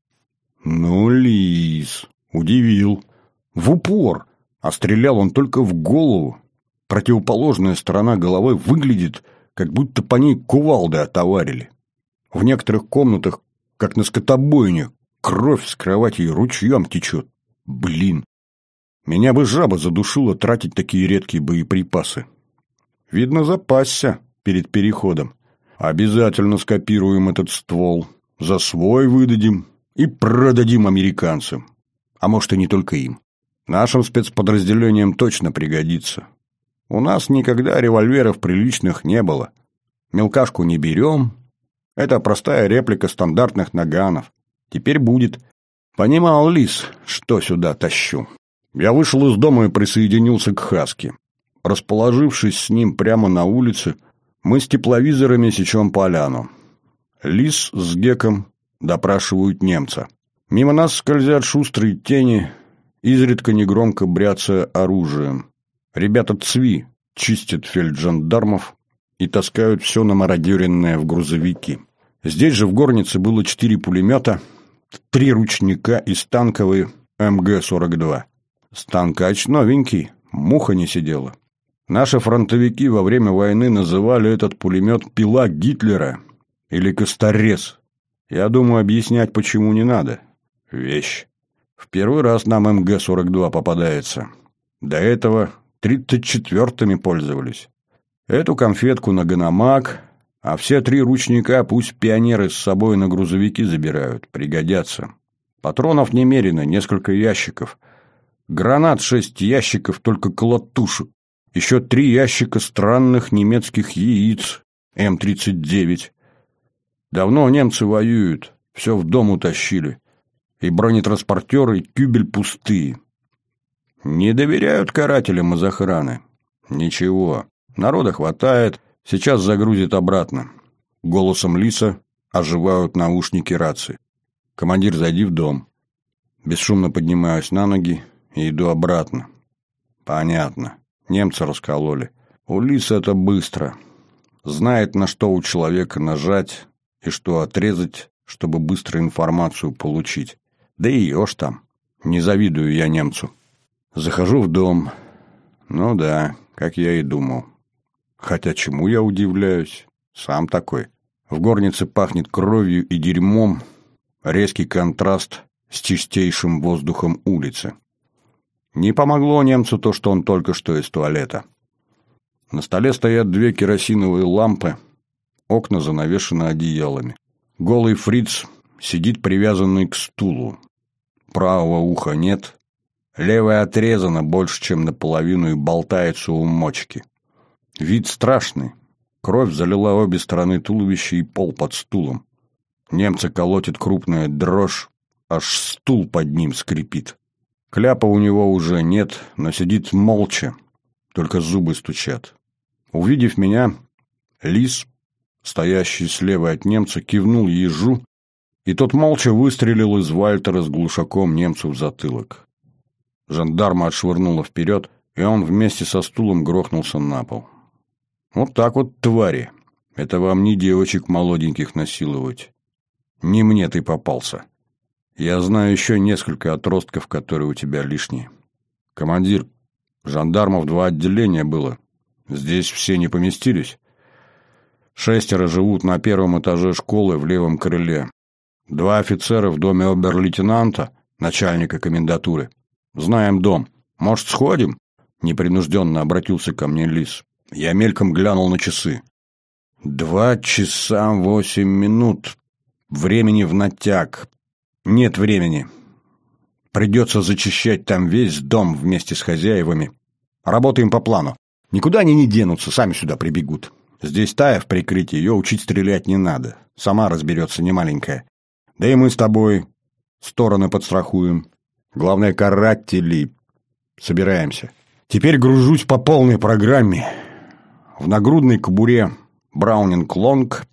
Ну, лис, удивил. В упор, а стрелял он только в голову. Противоположная сторона головы выглядит, как будто по ней кувалдой отоварили. В некоторых комнатах, как на скотобойне, кровь с кровати ручьем течет. Блин, меня бы жаба задушила тратить такие редкие боеприпасы. Видно, запасся перед переходом. Обязательно скопируем этот ствол, за свой выдадим и продадим американцам. А может, и не только им. Нашим спецподразделениям точно пригодится. У нас никогда револьверов приличных не было. Мелкашку не берем. Это простая реплика стандартных наганов. Теперь будет. Понимал лис, что сюда тащу. Я вышел из дома и присоединился к Хаске. Расположившись с ним прямо на улице, мы с тепловизорами сечем поляну. Лис с Геком допрашивают немца. Мимо нас скользят шустрые тени, изредка негромко бряцая оружием. Ребята ЦВИ чистят фельджандармов и таскают все намародеренное в грузовики. Здесь же в горнице было 4 пулемета, 3 ручника и станковый МГ-42. Станкач новенький, муха не сидела. Наши фронтовики во время войны называли этот пулемет «пила Гитлера» или «косторез». Я думаю, объяснять почему не надо. Вещь. В первый раз нам МГ-42 попадается. До этого 34-ми пользовались. Эту конфетку на Ганамак, а все 3 ручника пусть пионеры с собой на грузовики забирают, пригодятся. Патронов немерено, несколько ящиков. Гранат 6 ящиков, только колотушек. Еще 3 ящика странных немецких яиц М-39. Давно немцы воюют, все в дом утащили. И бронетранспортеры, и кюбель пустые. Не доверяют карателям из охраны. Ничего, народа хватает, сейчас загрузит обратно. Голосом лиса оживают наушники рации. Командир, зайди в дом. Бесшумно поднимаюсь на ноги и иду обратно. Понятно. Немцы раскололи. У лиса это быстро. Знает, на что у человека нажать и что отрезать, чтобы быстро информацию получить. Да и ешь там. Не завидую я немцу. Захожу в дом. Ну да, как я и думал. Хотя чему я удивляюсь? Сам такой. В горнице пахнет кровью и дерьмом. Резкий контраст с чистейшим воздухом улицы. Не помогло немцу то, что он только что из туалета. На столе стоят 2 керосиновые лампы, окна занавешены одеялами. Голый фриц сидит привязанный к стулу. Правого уха нет, левое отрезано больше, чем наполовину и болтается у мочки. Вид страшный. Кровь залила обе стороны туловища и пол под стулом. Немца колотит крупная дрожь, аж стул под ним скрипит. Кляпа у него уже нет, но сидит молча, только зубы стучат. Увидев меня, лис, стоящий слева от немца, кивнул ежу, и тот молча выстрелил из Вальтера с глушаком немцу в затылок. Жандарма отшвырнуло вперед, и он вместе со стулом грохнулся на пол. Вот так вот, твари, это вам не девочек молоденьких насиловать. Не мне ты попался. Я знаю еще несколько отростков, которые у тебя лишние. Командир, жандармов 2 отделения было. Здесь все не поместились. 6 живут на 1-м этаже школы в левом крыле. 2 офицера в доме обер-лейтенанта, начальника комендатуры. Знаем дом. Может, сходим? Непринужденно обратился ко мне лис. Я мельком глянул на часы. 2 часа 8 минут. Времени в натяг. Нет времени. Придется зачищать там весь дом вместе с хозяевами. Работаем по плану. Никуда они не денутся, сами сюда прибегут. Здесь Тая в прикрытии, ее учить стрелять не надо. Сама разберется, не маленькая. Да и мы с тобой стороны подстрахуем. Главное, каратели. Собираемся. Теперь гружусь по полной программе. В нагрудной кобуре Браунинг Лонг,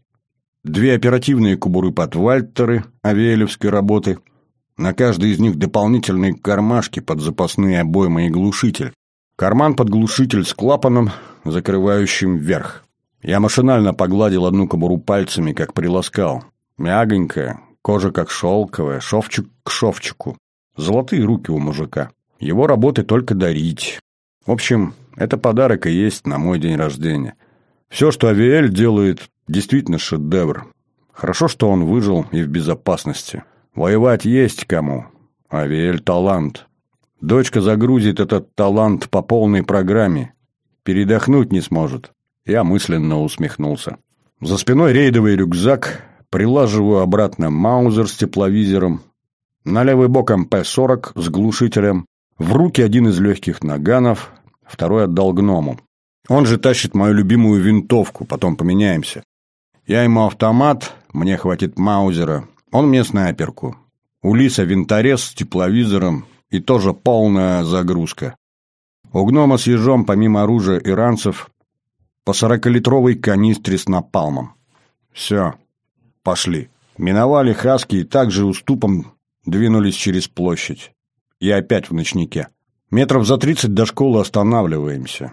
2 оперативные кобуры под Вальтеры авиэлевской работы. На каждой из них дополнительные кармашки под запасные обоймы и глушитель. Карман под глушитель с клапаном, закрывающим вверх. Я машинально погладил одну кобуру пальцами, как приласкал. Мягонькая, кожа как шелковая, шовчик к шовчику. Золотые руки у мужика. Его работы только дарить. В общем, это подарок и есть на мой день рождения. Все, что Авиэль делает, действительно шедевр. Хорошо, что он выжил и в безопасности. Воевать есть кому. Авиэль талант. Дочка загрузит этот талант по полной программе. Передохнуть не сможет. Я мысленно усмехнулся. За спиной рейдовый рюкзак, прилаживаю обратно маузер с тепловизором, на левый бок МП-40 с глушителем, в руки один из легких наганов, второй отдал гному. Он же тащит мою любимую винтовку, потом поменяемся. Я ему автомат, мне хватит маузера, он мне снайперку. У Лиса винторез с тепловизором и тоже полная загрузка. У гнома с ежом, помимо оружия и ранцев, по 40-литровой канистре с напалмом. Все, пошли. Миновали Хаски и также уступом двинулись через площадь. Я опять в ночнике. Метров за 30 до школы останавливаемся.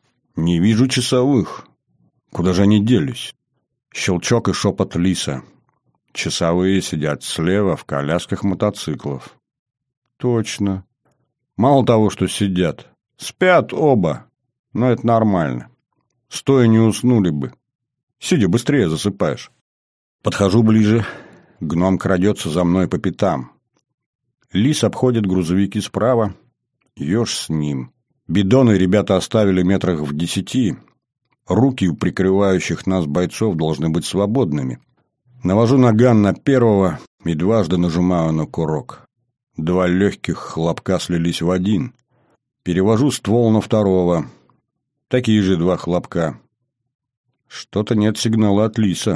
Не вижу часовых. Куда же они делись? Щелчок и шепот Лиса. Часовые сидят слева в колясках мотоциклов. Точно. Мало того, что сидят. Спят оба. Но это нормально. Стоя не уснули бы. Сидя, быстрее засыпаешь. Подхожу ближе. Гном крадется за мной по пятам. Лис обходит грузовики справа. Еж с ним. Бидоны ребята оставили метрах в 10. Руки у прикрывающих нас бойцов должны быть свободными. Навожу наган на первого и дважды нажимаю на курок. 2 легких хлопка слились в один. Перевожу ствол на второго. Такие же 2 хлопка. Что-то нет сигнала от Лиса.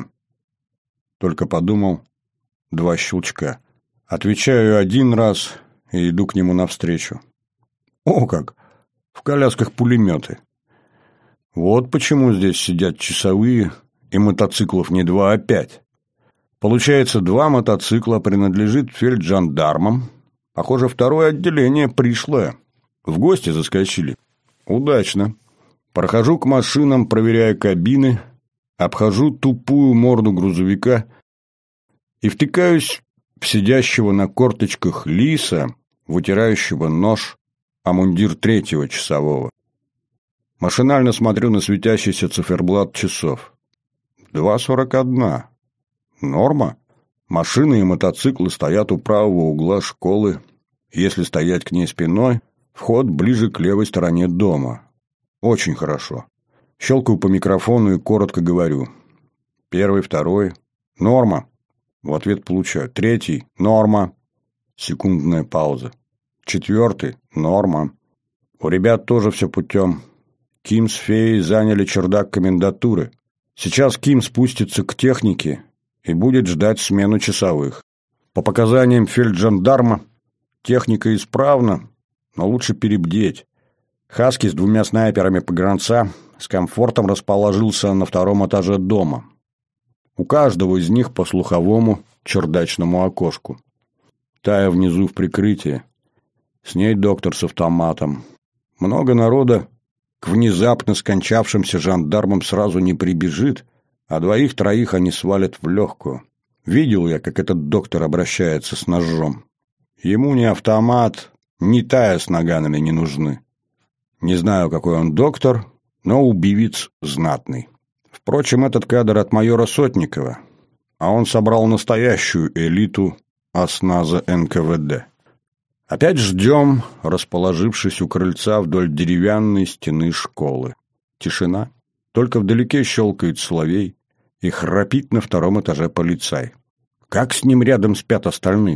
Только подумал, 2 щелчка. Отвечаю 1 раз и иду к нему навстречу. О как! В колясках пулеметы. Вот почему здесь сидят часовые, и мотоциклов не 2, а 5. Получается, 2 мотоцикла принадлежит фельджандармам. Похоже, второе отделение пришлое. В гости заскочили. Удачно. Прохожу к машинам, проверяю кабины, обхожу тупую морду грузовика и втыкаюсь в сидящего на корточках Лиса, вытирающего нож о мундир 3-го часового. Машинально смотрю на светящийся циферблат часов. 2:41. Норма. Машины и мотоциклы стоят у правого угла школы. Если стоять к ней спиной, вход ближе к левой стороне дома. Очень хорошо. Щелкаю по микрофону и коротко говорю. 1, 2. Норма. В ответ получаю. 3. Норма. Секундная пауза. 4. Норма. У ребят тоже все путем. Ким с Феей заняли чердак комендатуры. Сейчас Ким спустится к технике и будет ждать смену часовых. По показаниям фельджандарма, техника исправна, но лучше перебдеть. Хаски с 2 снайперами-погранца с комфортом расположился на 2-м этаже дома. У каждого из них по слуховому чердачному окошку. Тая внизу в прикрытии. С ней доктор с автоматом. Много народа к внезапно скончавшимся жандармам сразу не прибежит, а 2-3 они свалят в легкую. Видел я, как этот доктор обращается с ножом. Ему ни автомат, ни Тая с наганами не нужны. Не знаю, какой он доктор, но убивец знатный. Впрочем, этот кадр от майора Сотникова, а он собрал настоящую элиту осназа НКВД. Опять ждем, расположившись у крыльца вдоль деревянной стены школы. Тишина. Только вдалеке щелкает соловей и храпит на 2-м этаже полицай. Как с ним рядом спят остальные?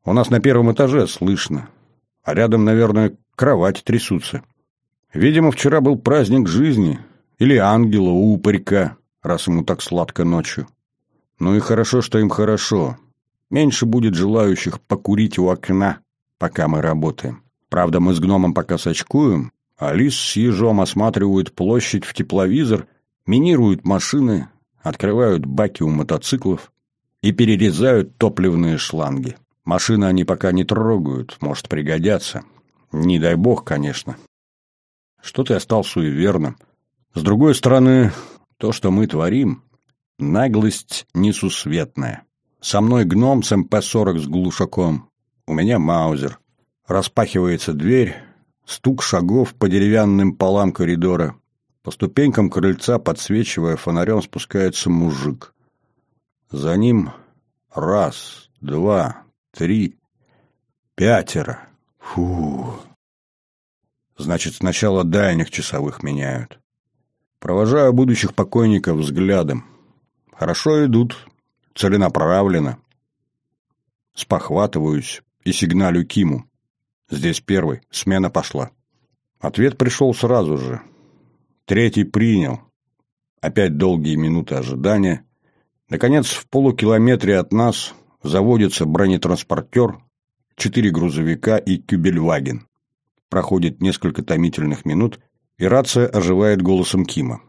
У нас на первом этаже слышно. А рядом, наверное, кровати трясутся. Видимо, вчера был праздник жизни. Или ангела у упырька, раз ему так сладко ночью. Ну и хорошо, что им хорошо. Меньше будет желающих покурить у окна, пока мы работаем. Правда, мы с гномом пока сочкуем, а лис с ежом осматривают площадь в тепловизор, минируют машины, открывают баки у мотоциклов и перерезают топливные шланги. Машины они пока не трогают, может пригодятся. Не дай бог, конечно. Что-то я стал суеверным. С другой стороны, то, что мы творим, наглость несусветная. Со мной гном с МП-40 с глушаком, у меня маузер. Распахивается дверь, стук шагов по деревянным полам коридора. По ступенькам крыльца, подсвечивая фонарем, спускается мужик. За ним 1, 2, 3, 5. Фу. Значит, сначала дальних часовых меняют. Провожаю будущих покойников взглядом. Хорошо идут, целенаправленно. Спохватываюсь и сигналю Киму. Здесь первый, смена пошла. Ответ пришел сразу же. 3 принял. Опять долгие минуты ожидания. Наконец, в полукилометре от нас заводится бронетранспортер, 4 грузовика и кюбельваген. Проходит несколько томительных минут, и рация оживает голосом Кима.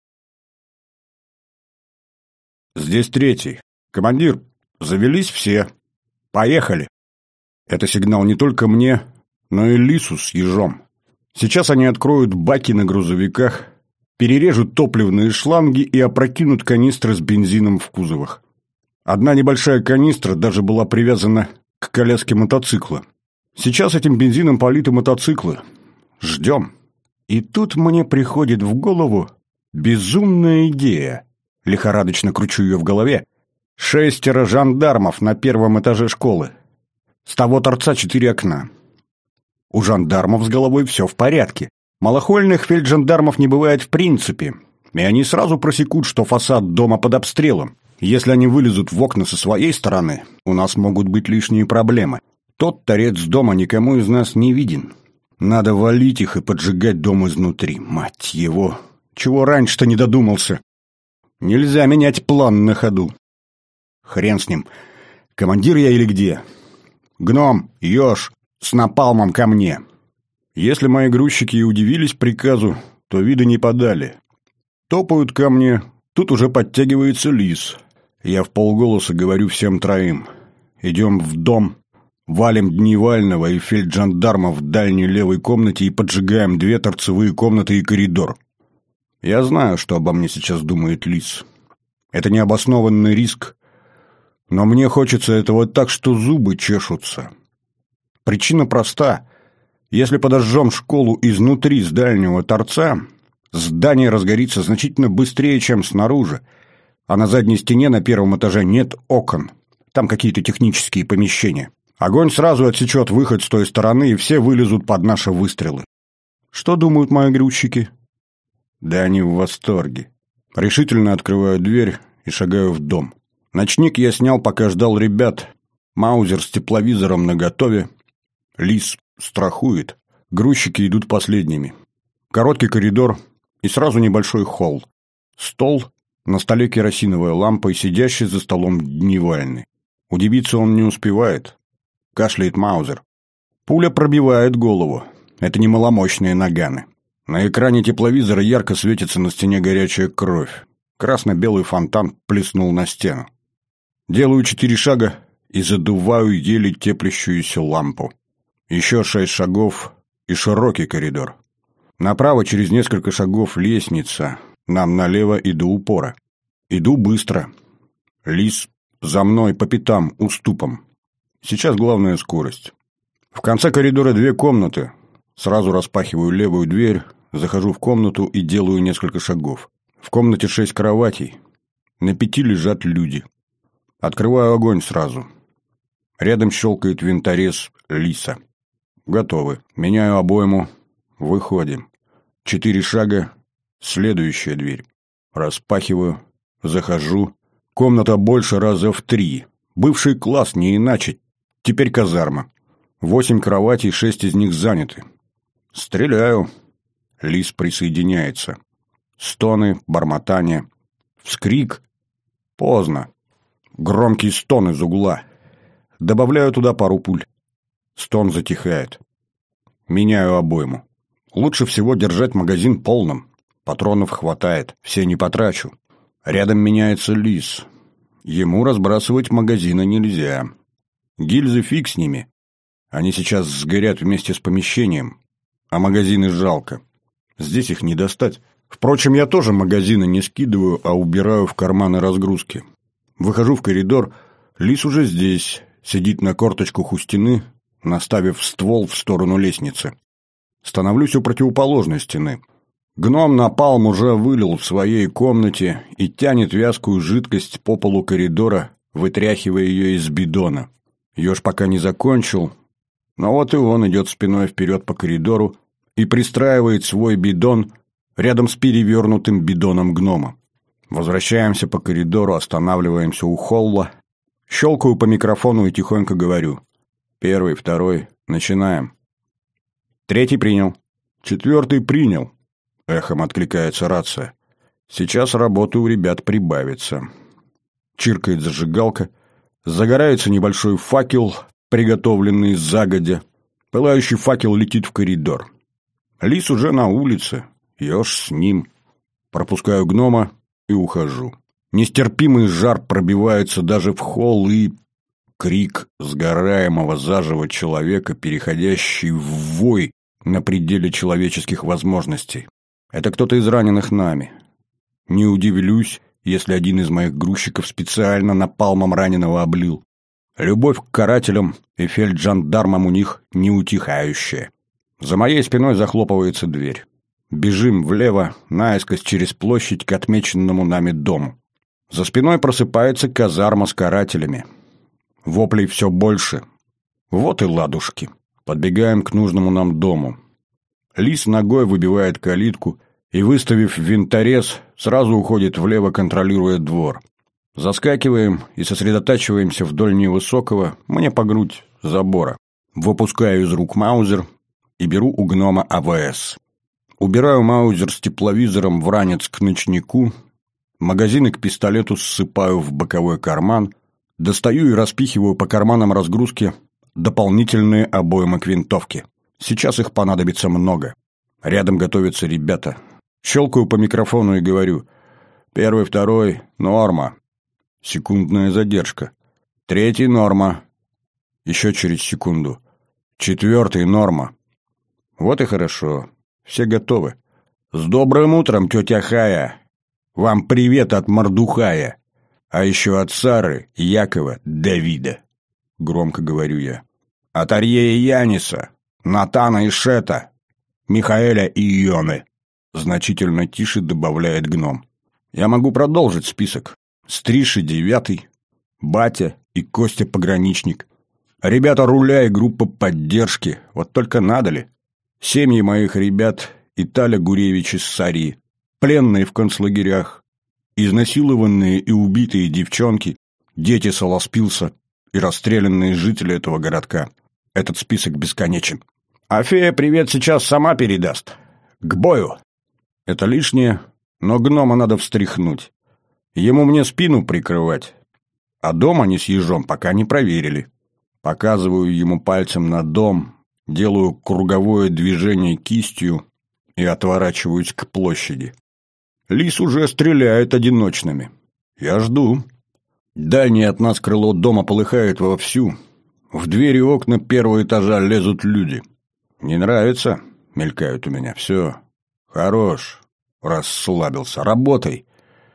«Здесь 3. Командир, завелись все. Поехали!» Это сигнал не только мне, но и лису с ежом. Сейчас они откроют баки на грузовиках, перережут топливные шланги и опрокинут канистры с бензином в кузовах. Одна небольшая канистра даже была привязана к коляске мотоцикла. Сейчас этим бензином политы мотоциклы. Ждем. И тут мне приходит в голову безумная идея. Лихорадочно кручу ее в голове. 6 жандармов на первом этаже школы. С того торца 4 окна. У жандармов с головой все в порядке. Малохольных фельджандармов не бывает в принципе. И они сразу просекут, что фасад дома под обстрелом. Если они вылезут в окна со своей стороны, у нас могут быть лишние проблемы. Тот торец дома никому из нас не виден. Надо валить их и поджигать дом изнутри. Мать его! Чего раньше-то не додумался? Нельзя менять план на ходу. Хрен с ним. Командир я или где? Гном, еж, с напалмом ко мне. Если мои грузчики и удивились приказу, то вида не подали. Топают ко мне, тут уже подтягивается лис. Я вполголоса говорю всем 3. Идем в дом, валим Дневального и фельджандарма в дальней левой комнате и поджигаем 2 торцевые комнаты и коридор. Я знаю, что обо мне сейчас думает лис. Это необоснованный риск, но мне хочется этого так, что зубы чешутся. Причина проста. Если подожжем школу изнутри с дальнего торца, здание разгорится значительно быстрее, чем снаружи, а на задней стене на первом этаже нет окон. Там какие-то технические помещения. Огонь сразу отсечет выход с той стороны, и все вылезут под наши выстрелы. Что думают мои грузчики? Да они в восторге. Решительно открываю дверь и шагаю в дом. Ночник я снял, пока ждал ребят. Маузер с тепловизором наготове. Лис страхует. Грузчики идут последними. Короткий коридор и сразу небольшой холл. Стол, на столе керосиновая лампа и сидящий за столом Дневальный. Удивиться он не успевает. Кашляет Маузер. Пуля пробивает голову. Это не маломощные наганы. На экране тепловизора ярко светится на стене горячая кровь. Красно-белый фонтан плеснул на стену. Делаю 4 шага и задуваю еле теплящуюся лампу. Еще 6 шагов и широкий коридор. Направо через несколько шагов лестница. Нам налево и до упора. Иду быстро. Лис за мной по пятам, уступом. Сейчас главная скорость. В конце коридора 2 комнаты. Сразу распахиваю левую дверь, захожу в комнату и делаю несколько шагов. В комнате 6 кроватей. На 5 лежат люди. Открываю огонь сразу. Рядом щелкает винторез лиса. Готовы. Меняю обойму. Выходим. 4 шага. Следующая дверь. Распахиваю. Захожу. Комната больше раза в 3. Бывший класс, не иначе. Теперь казарма. 8 кроватей, 6 из них заняты. Стреляю. Лис присоединяется. Стоны, бормотание. Вскрик. Поздно. Громкий стон из угла. Добавляю туда пару пуль. Стон затихает. Меняю обойму. Лучше всего держать магазин полным. Патронов хватает, все не потрачу. Рядом меняется Лис. Ему разбрасывать магазины нельзя. Гильзы фиг с ними. Они сейчас сгорят вместе с помещением. А магазины жалко. Здесь их не достать. Впрочем, я тоже магазины не скидываю, а убираю в карманы разгрузки. Выхожу в коридор. Лис уже здесь. Сидит на корточках у стены, наставив ствол в сторону лестницы. Становлюсь у противоположной стены. Гном напалм уже вылил в своей комнате и тянет вязкую жидкость по полу коридора, вытряхивая ее из бидона. Еж пока не закончил, но вот и он идет спиной вперед по коридору и пристраивает свой бидон рядом с перевернутым бидоном гнома. Возвращаемся по коридору, останавливаемся у холла. Щелкаю по микрофону и тихонько говорю. 1, 2, начинаем. 3 принял. 4 принял. Эхом откликается рация. Сейчас работы у ребят прибавится. Чиркает зажигалка. Загорается небольшой факел, приготовленный загодя. Пылающий факел летит в коридор. Лис уже на улице. Еж с ним. Пропускаю гнома и ухожу. Нестерпимый жар пробивается даже в холл и... Крик сгораемого заживо человека, переходящий в вой на пределе человеческих возможностей. Это кто-то из раненых нами. Не удивлюсь, если один из моих грузчиков специально напалмом раненого облил. Любовь к карателям и фельджандармам у них неутихающая. За моей спиной захлопывается дверь. Бежим влево, наискось через площадь к отмеченному нами дому. За спиной просыпается казарма с карателями. Воплей все больше. Вот и ладушки. Подбегаем к нужному нам дому. Лис ногой выбивает калитку и, выставив винторез, сразу уходит влево, контролируя двор. Заскакиваем и сосредотачиваемся вдоль невысокого, мне по грудь, забора. Выпускаю из рук маузер и беру у гнома АВС. Убираю маузер с тепловизором в ранец к ночнику, магазины к пистолету ссыпаю в боковой карман, достаю и распихиваю по карманам разгрузки дополнительные обоймы к винтовке. Сейчас их понадобится много. Рядом готовятся ребята. Щелкаю по микрофону и говорю: 1, 2, норма. Секундная задержка. 3, норма. Еще через секунду. 4, норма. Вот и хорошо. Все готовы. С добрым утром, тетя Хая. Вам привет от Мордухая. А еще от Сары, Якова, Давида. Громко говорю я. От Арьея Яниса, Натана и Шета, Михаэля и Ионы. Значительно тише добавляет гном. Я могу продолжить список. Стриши 9, Батя и Костя Пограничник. Ребята руля и группа поддержки. Вот только надо ли? Семьи моих ребят и Таля Гуревич из Сарии. Пленные в концлагерях. Изнасилованные и убитые девчонки. Дети Солоспилса и расстрелянные жители этого городка. Этот список бесконечен. А фея привет сейчас сама передаст. К бою. Это лишнее, но гнома надо встряхнуть. Ему мне спину прикрывать. А дом они с ежом пока не проверили. Показываю ему пальцем на дом, делаю круговое движение кистью и отворачиваюсь к площади. Лис уже стреляет одиночными. Я жду. Дальнее от нас крыло дома полыхает вовсю. В двери и окна 1-го этажа лезут люди. Не нравится? Мелькают у меня. Все. Хорош. Расслабился. Работай.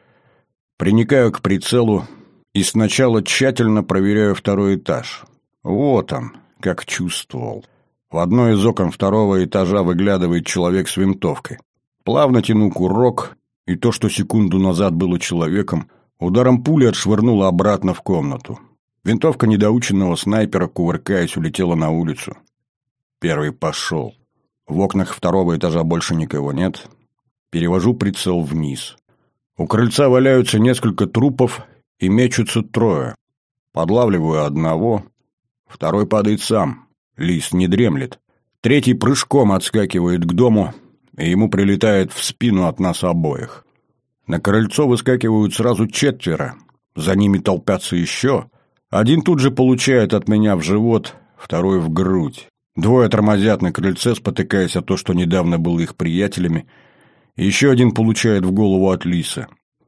Приникаю к прицелу и сначала тщательно проверяю 2-й этаж. Вот он, как чувствовал. В одно из окон 2-го этажа выглядывает человек с винтовкой. Плавно тяну курок, и то, что секунду назад было человеком, ударом пули отшвырнуло обратно в комнату. Винтовка недоученного снайпера, кувыркаясь, улетела на улицу. 1-й пошел. В окнах 2-го этажа больше никого нет. Перевожу прицел вниз. У крыльца валяются несколько трупов и мечутся 3. Подлавливаю одного. Второй падает сам. Лис не дремлет. Третий прыжком отскакивает к дому, и ему прилетает в спину от нас обоих. На крыльцо выскакивают сразу 4, за ними толпятся еще. Один тут же получает от меня в живот, второй в грудь. 2 тормозят на крыльце, спотыкаясь о то, что недавно был их приятелями. Еще один получает в голову от Лиса.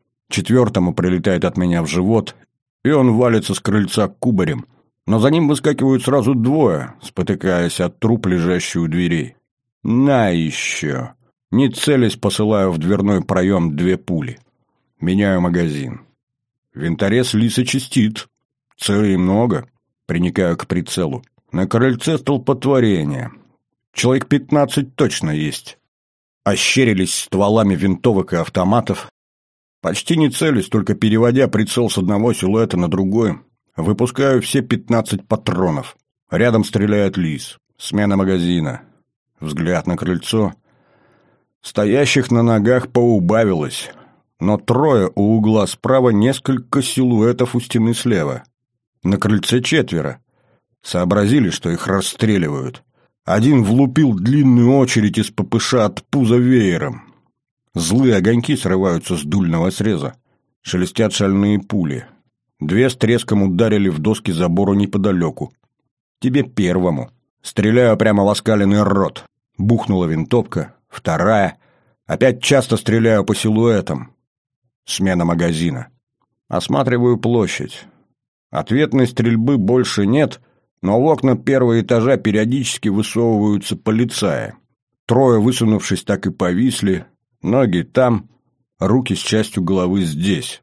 4-му прилетает от меня в живот, и он валится с крыльца кубарем. Но за ним выскакивают сразу 2, спотыкаясь от труп, лежащий у дверей. На еще! Не целясь, посылаю в дверной проем 2 пули. Меняю магазин. Винторез Лиса чистит. Целей много. Приникаю к прицелу. На крыльце столпотворение. Человек 15 точно есть. Ощерились стволами винтовок и автоматов. Почти не целюсь, только переводя прицел с одного силуэта на другой, выпускаю все 15 патронов. Рядом стреляет Лис. Смена магазина. Взгляд на крыльцо. Стоящих на ногах поубавилось. Но 3 у угла справа, несколько силуэтов у стены слева. На крыльце 4. Сообразили, что их расстреливают. Один влупил длинную очередь из ППШ от пуза веером. Злые огоньки срываются с дульного среза. Шелестят шальные пули. 2 с треском ударили в доски забора неподалеку. Тебе 1-му. Стреляю прямо в оскаленный рот. Бухнула винтовка. 2. Опять часто стреляю по силуэтам. Смена магазина. Осматриваю площадь. Ответной стрельбы больше нет, но в окна 1-го этажа периодически высовываются полицаи. 3, высунувшись, так и повисли. Ноги там, руки с частью головы здесь.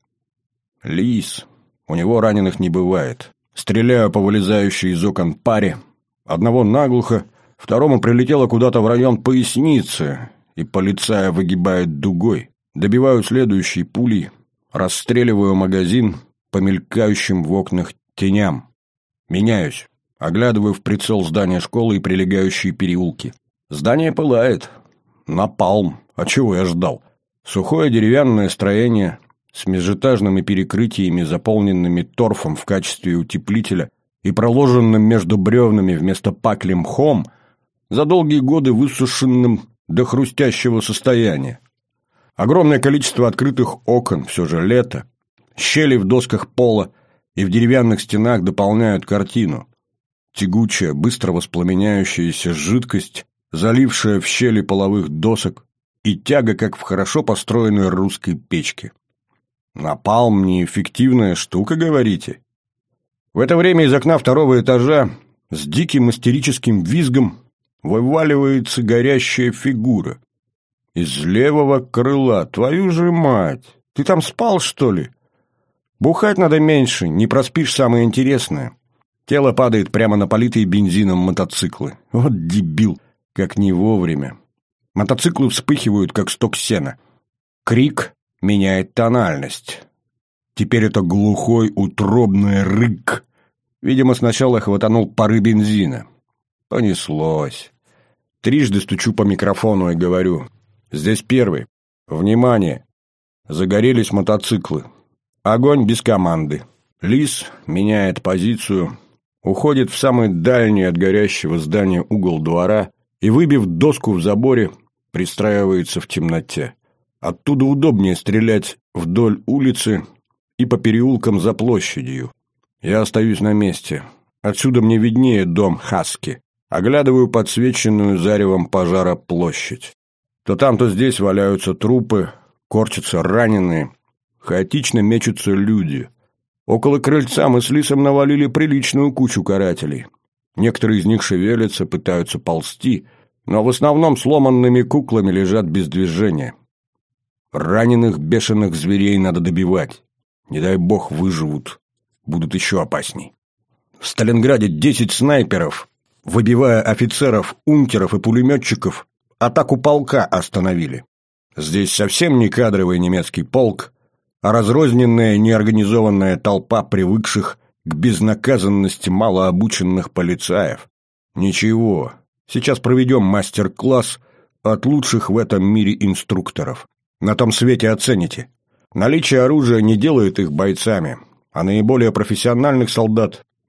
Лис. У него раненых не бывает. Стреляю по вылезающей из окон паре. Одного наглухо, 2-му прилетело куда-то в район поясницы, и полицая выгибает дугой. Добиваю следующей пулей, расстреливаю магазин по мелькающим в окнах теням. Меняюсь. Оглядываю в прицел здание школы и прилегающие переулки. Здание пылает. Напалм. А чего я ждал? Сухое деревянное строение с межэтажными перекрытиями, заполненными торфом в качестве утеплителя и проложенным между бревнами вместо пакли мхом, за долгие годы высушенным до хрустящего состояния. Огромное количество открытых окон, все же лето. Щели в досках пола и в деревянных стенах дополняют картину. Тягучая, быстро воспламеняющаяся жидкость, залившая в щели половых досок, и тяга, как в хорошо построенной русской печке. Напалм — неэффективная штука, говорите? В это время из окна 2-го этажа с диким истерическим визгом вываливается горящая фигура. Из левого крыла, твою же мать! Ты там спал, что ли? Бухать надо меньше, не проспишь самое интересное. Тело падает прямо на политые бензином мотоциклы. Вот дебил, как не вовремя. Мотоциклы вспыхивают, как сток сена. Крик меняет тональность. Теперь это глухой, утробный рык. Видимо, сначала хватанул пары бензина. Понеслось. Трижды стучу по микрофону и говорю: «Здесь 1-й. Внимание! Загорелись мотоциклы. Огонь без команды». Лис меняет позицию, уходит в самый дальний от горящего здания угол двора и, выбив доску в заборе, пристраивается в темноте. Оттуда удобнее стрелять вдоль улицы и по переулкам за площадью. Я остаюсь на месте. Отсюда мне виднее дом Хаски. Оглядываю подсвеченную заревом пожара площадь. То там, то здесь валяются трупы, корчатся раненые, хаотично мечутся люди. Около крыльца мы с Лисом навалили приличную кучу карателей. Некоторые из них шевелятся, пытаются ползти, но в основном сломанными куклами лежат без движения. Раненых бешеных зверей надо добивать. Не дай бог выживут, будут еще опасней. В Сталинграде 10 снайперов, выбивая офицеров, унтеров и пулеметчиков, атаку полка остановили. Здесь совсем не кадровый немецкий полк, а разрозненная неорганизованная толпа привыкших к безнаказанности малообученных полицаев. Ничего, сейчас проведем мастер-класс от лучших в этом мире инструкторов. На том свете оцените. Наличие оружия не делает их бойцами, а наиболее профессиональных солдат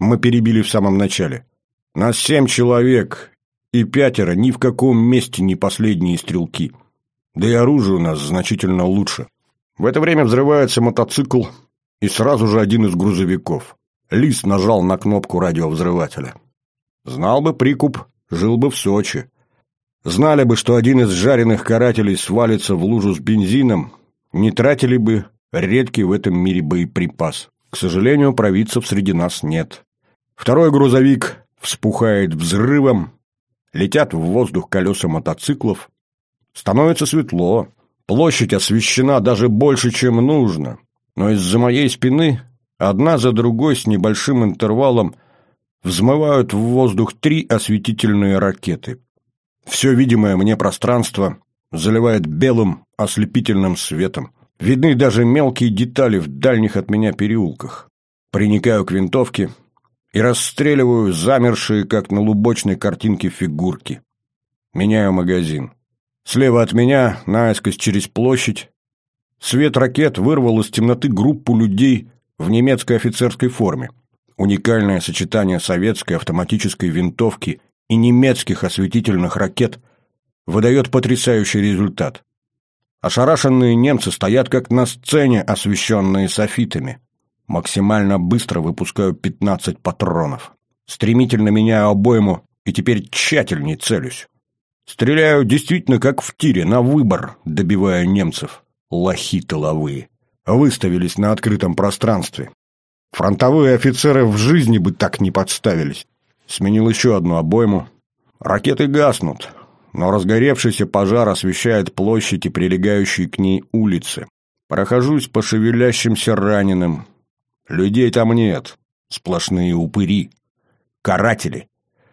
мы перебили в самом начале. Нас 7 человек, и 5 ни в каком месте не последние стрелки. Да и оружие у нас значительно лучше. В это время взрывается мотоцикл, и сразу же один из грузовиков. Лис нажал на кнопку радиовзрывателя. Знал бы прикуп, жил бы в Сочи. Знали бы, что один из жареных карателей свалится в лужу с бензином, не тратили бы редкий в этом мире боеприпас. К сожалению, провидцев среди нас нет. Второй грузовик вспухает взрывом, летят в воздух колеса мотоциклов. Становится светло, площадь освещена даже больше, чем нужно. Но из-за моей спины одна за другой с небольшим интервалом взмывают в воздух 3 осветительные ракеты. Все видимое мне пространство заливает белым ослепительным светом. Видны даже мелкие детали в дальних от меня переулках. Приникаю к винтовке и расстреливаю замершие, как на лубочной картинке, фигурки. Меняю магазин. Слева от меня, наискось через площадь, свет ракет вырвал из темноты группу людей в немецкой офицерской форме. Уникальное сочетание советской автоматической винтовки и немецких осветительных ракет выдает потрясающий результат. Ошарашенные немцы стоят как на сцене, освещенные софитами. Максимально быстро выпускаю 15 патронов. Стремительно меняю обойму и теперь тщательней целюсь. Стреляю действительно как в тире, на выбор, добивая немцев. Лохи тыловые. Выставились на открытом пространстве. Фронтовые офицеры в жизни бы так не подставились. Сменил еще одну обойму. Ракеты гаснут, но разгоревшийся пожар освещает площадь и прилегающие к ней улицы. Прохожусь по шевелящимся раненым. Людей там нет. Сплошные упыри. Каратели.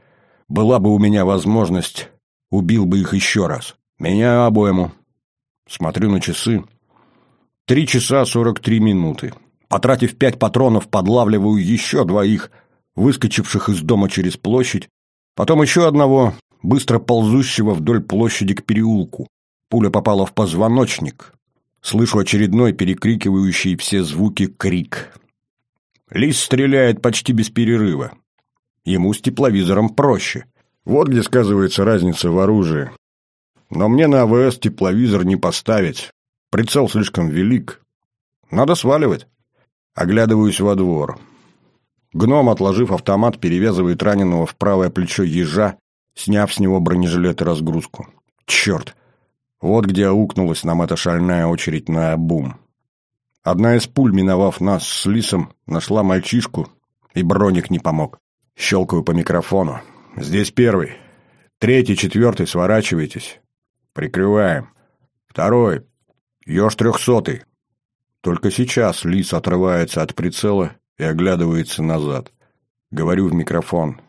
Была бы у меня возможность, убил бы их еще раз. Меняю обойму. Смотрю на часы. 3 часа 43 минуты. Потратив 5 патронов, подлавливаю еще 2, выскочивших из дома через площадь. Потом еще одного, быстро ползущего вдоль площади к переулку. Пуля попала в позвоночник. Слышу очередной, перекрикивающий все звуки, крик. Лис стреляет почти без перерыва. Ему с тепловизором проще. Вот где сказывается разница в оружии. Но мне на АВС тепловизор не поставить. Прицел слишком велик. Надо сваливать. Оглядываюсь во двор. Гном, отложив автомат, перевязывает раненого в правое плечо ежа, сняв с него бронежилет и разгрузку. Черт! Вот где аукнулась нам эта шальная очередь наобум. Одна из пуль, миновав нас с Лисом, нашла мальчишку, и броник не помог. Щелкаю по микрофону. Здесь 1, 3, 4 сворачивайтесь. Прикрываем. 2, еж 300. Только сейчас Лис отрывается от прицела и оглядывается назад. Говорю в микрофон.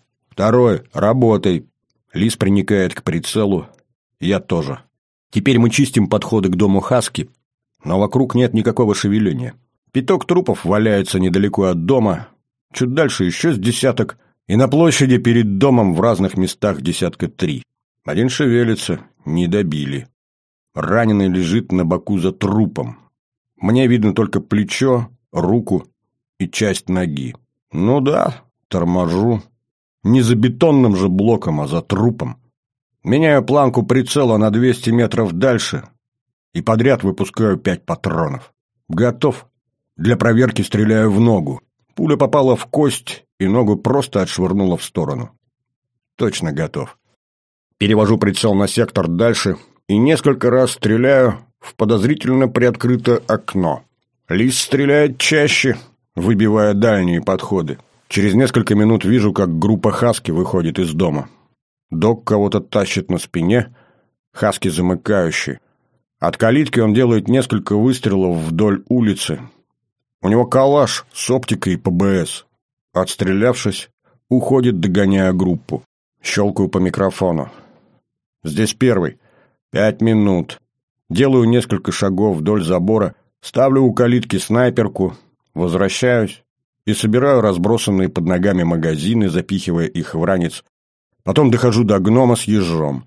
2, работай. Лис приникает к прицелу. Я тоже. Теперь мы чистим подходы к дому Хаски, но вокруг нет никакого шевеления. 5 трупов валяется недалеко от дома, чуть дальше еще с десяток, и на площади перед домом в разных местах 3. Один шевелится, не добили. Раненый лежит на боку за трупом. Мне видно только плечо, руку и часть ноги. Ну да, торможу. Не за бетонным же блоком, а за трупом. Меняю планку прицела на 200 метров дальше и подряд выпускаю 5 патронов. Готов. Для проверки стреляю в ногу. Пуля попала в кость, и ногу просто отшвырнула в сторону. Точно готов. Перевожу прицел на сектор дальше и несколько раз стреляю в подозрительно приоткрытое окно. Лис стреляет чаще, выбивая дальние подходы. Через несколько минут вижу, как группа Хаски выходит из дома. Док кого-то тащит на спине, Хаски замыкающий. От калитки он делает несколько выстрелов вдоль улицы. У него калаш с оптикой и ПБС. Отстрелявшись, уходит, догоняя группу. Щелкаю по микрофону. Здесь 1. 5 минут. Делаю несколько шагов вдоль забора, ставлю у калитки снайперку, возвращаюсь и собираю разбросанные под ногами магазины, запихивая их в ранец. Потом дохожу до гнома с ежом.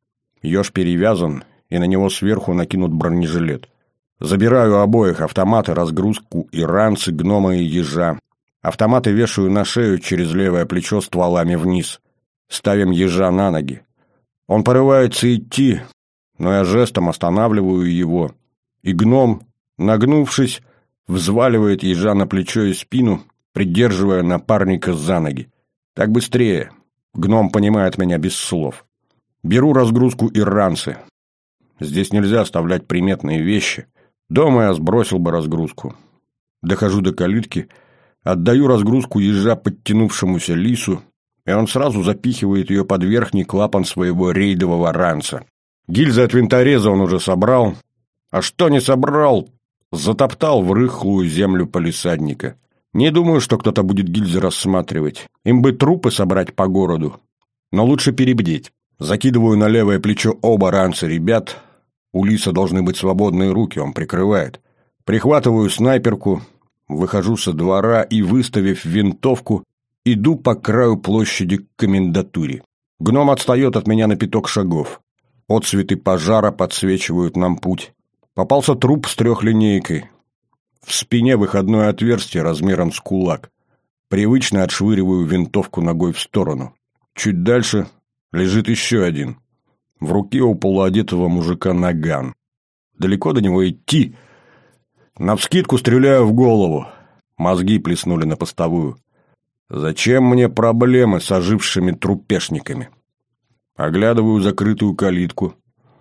Еж перевязан, и на него сверху накинут бронежилет. Забираю обоих автоматы, разгрузку и ранцы гнома и ежа. Автоматы вешаю на шею через левое плечо стволами вниз. Ставим ежа на ноги. Он порывается идти, но я жестом останавливаю его. И гном, нагнувшись, взваливает ежа на плечо и спину, придерживая напарника за ноги. Так быстрее. Гном понимает меня без слов. Беру разгрузку и ранцы. Здесь нельзя оставлять приметные вещи. Дома я сбросил бы разгрузку. Дохожу до калитки, отдаю разгрузку ежа подтянувшемуся лису, и он сразу запихивает ее под верхний клапан своего рейдового ранца. Гильзы от винтореза он уже собрал, а что не собрал, затоптал в рыхлую землю палисадника. Не думаю, что кто-то будет гильзы рассматривать. Им бы трупы собрать по городу. Но лучше перебдеть. Закидываю на левое плечо оба ранца ребят. У лиса должны быть свободные руки, он прикрывает. Прихватываю снайперку, выхожу со двора и, выставив винтовку, иду по краю площади к комендатуре. Гном отстает от меня на 5 шагов. Отсветы пожара подсвечивают нам путь. Попался труп с 3-линейкой. В спине выходное отверстие размером с кулак. Привычно отшвыриваю винтовку ногой в сторону. Чуть дальше лежит еще один. В руке у полуодетого мужика наган. Далеко до него идти. Навскидку стреляю в голову. Мозги плеснули на постовую. Зачем мне проблемы с ожившими трупешниками? Оглядываю закрытую калитку.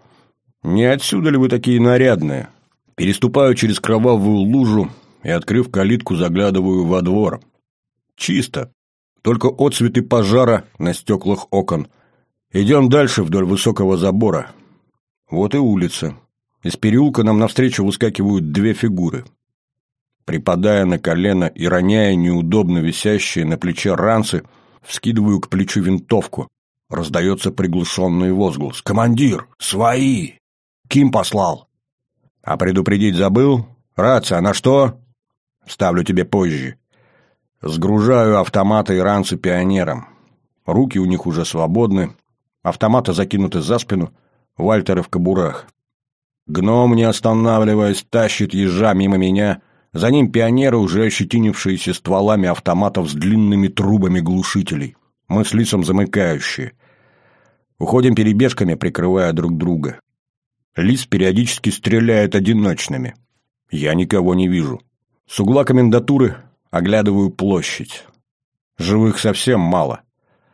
Не отсюда ли вы такие нарядные? Переступаю через кровавую лужу и, открыв калитку, заглядываю во двор. Чисто. Только отсветы пожара на стеклах окон. Идем дальше вдоль высокого забора. Вот и улица. Из переулка нам навстречу выскакивают 2 фигуры. Припадая на колено и роняя неудобно висящие на плече ранцы, вскидываю к плечу винтовку. Раздается приглушенный возглас. «Командир! Свои! Ким послал!» «А предупредить забыл? Рация, на что?» «Ставлю тебе позже». Сгружаю автоматы и ранцы пионерам. Руки у них уже свободны. Автоматы закинуты за спину, вальтеры в кобурах. Гном, не останавливаясь, тащит ежа мимо меня. За ним пионеры, уже ощетинившиеся стволами автоматов с длинными трубами глушителей. Мы с лисом замыкающие. Уходим перебежками, прикрывая друг друга. Лис периодически стреляет одиночными. Я никого не вижу. С угла комендатуры оглядываю площадь. Живых совсем мало.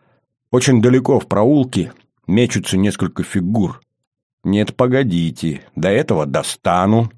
Очень далеко в проулке мечутся несколько фигур. Нет, погодите, до этого достану.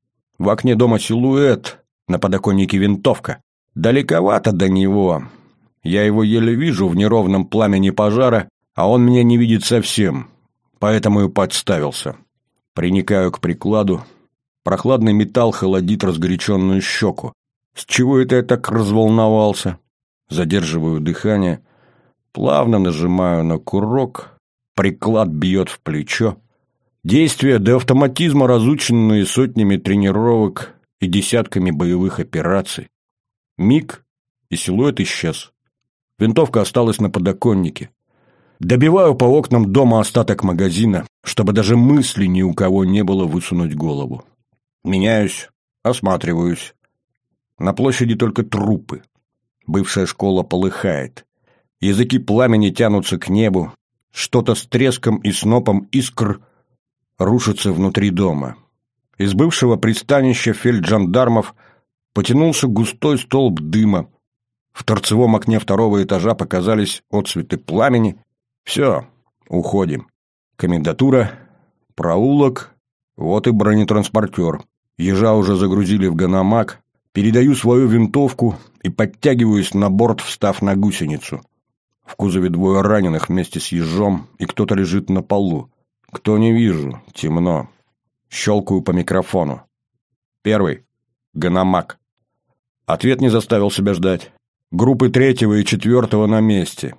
В окне дома силуэт, на подоконнике винтовка. Далековато до него. Я его еле вижу в неровном пламени пожара, а он меня не видит совсем, поэтому и подставился. Приникаю к прикладу. Прохладный металл холодит разгоряченную щеку. С чего это я так разволновался? Задерживаю дыхание. Плавно нажимаю на курок. Приклад бьет в плечо. Действия до автоматизма, разученные сотнями тренировок и десятками боевых операций. Миг, и силуэт исчез. Винтовка осталась на подоконнике. Добиваю по окнам дома остаток магазина, чтобы даже мысли ни у кого не было высунуть голову. Меняюсь, осматриваюсь. На площади только трупы. Бывшая школа полыхает. Языки пламени тянутся к небу. Что-то с треском и снопом искр рушится внутри дома. Из бывшего пристанища фельджандармов потянулся густой столб дыма. В торцевом окне 2-го этажа показались отсветы пламени. Все, уходим. Комендатура, проулок, вот и бронетранспортер. Ежа уже загрузили в ганамак. Передаю свою винтовку и подтягиваюсь на борт, встав на гусеницу. В кузове 2 раненых вместе с ежом, и кто-то лежит на полу. Кто, не вижу, темно. Щелкаю по микрофону. 1. Ганамак. Ответ не заставил себя ждать. Группы 3-го и 4-го на месте.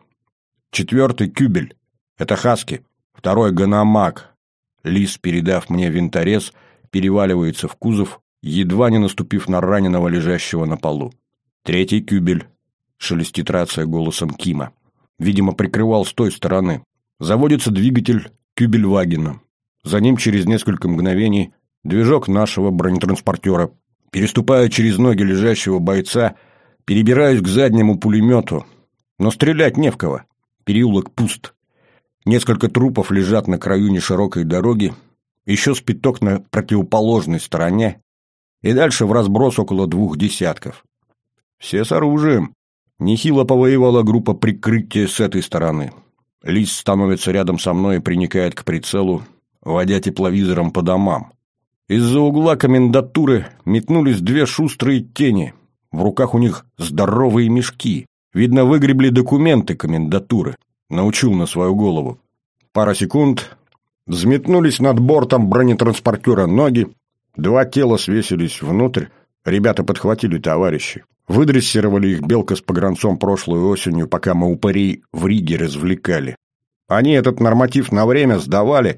4-й Кюбель. Это Хаски. 2-й Ганамак. Лис, передав мне винторез, переваливается в кузов, едва не наступив на раненого, лежащего на полу. 3-й Кюбель. Шелестит рация голосом Кима. Видимо, прикрывал с той стороны. Заводится двигатель Кюбельвагена. За ним через несколько мгновений движок нашего бронетранспортера. Переступая через ноги лежащего бойца, Перебираюсь к заднему пулемету, но стрелять не в кого. Переулок пуст. Несколько трупов лежат на краю неширокой дороги, еще спиток на противоположной стороне, и дальше в разброс около 2 десятков. Все с оружием. Нехило повоевала группа прикрытия с этой стороны. Лис становится рядом со мной и приникает к прицелу, водя тепловизором по домам. Из-за угла комендатуры метнулись 2 шустрые тени. В руках у них здоровые мешки. Видно, выгребли документы комендатуры. Научил на свою голову. Пара секунд. Взметнулись над бортом бронетранспортера ноги. 2 тела свесились внутрь. Ребята подхватили товарищей. Выдрессировали их Белка с Погранцом прошлой осенью, пока мы упырей в Риге развлекали. Они этот норматив на время сдавали,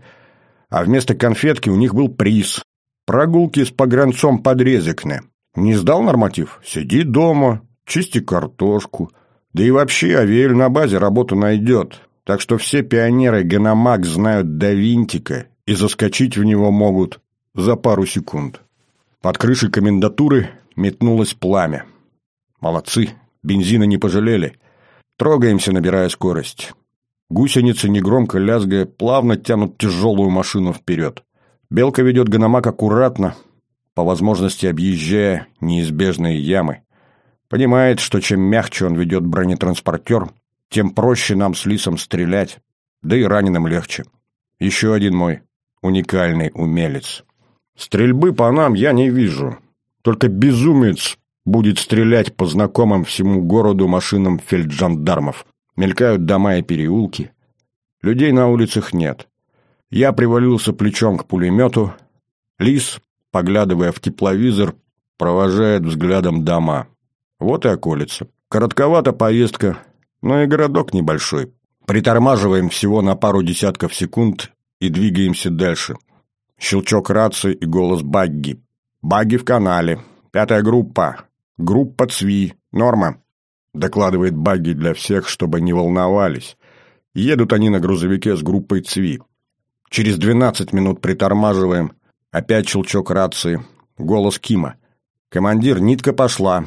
а вместо конфетки у них был приз. Прогулки с Погранцом под Резекне. Не сдал норматив? Сиди дома, чисти картошку. Да и вообще Авиэль на базе работу найдет. Так что все пионеры Ганамак знают до винтика и заскочить в него могут за пару секунд. Под крышей комендатуры метнулось пламя. Молодцы, бензина не пожалели. Трогаемся, набирая скорость. Гусеницы, негромко лязгая, плавно тянут тяжелую машину вперед. Белка ведет Ганамак аккуратно, по возможности объезжая неизбежные ямы. Понимает, что чем мягче он ведет бронетранспортер, тем проще нам с Лисом стрелять, да и раненым легче. Еще один мой уникальный умелец. Стрельбы по нам я не вижу. Только безумец будет стрелять по знакомым всему городу машинам фельджандармов. Мелькают дома и переулки. Людей на улицах нет. Я привалился плечом к пулемету. Лис, поглядывая в тепловизор, провожает взглядом дома. Вот и околица. Коротковата поездка, но и городок небольшой. Притормаживаем всего на пару десятков секунд и двигаемся дальше. Щелчок рации и голос Багги. «Багги в канале. 5-я группа. Группа ЦВИ. Норма», — докладывает Багги для всех, чтобы не волновались. Едут они на грузовике с группой ЦВИ. Через 12 минут притормаживаем. Опять щелчок рации. Голос Кима. «Командир, нитка пошла».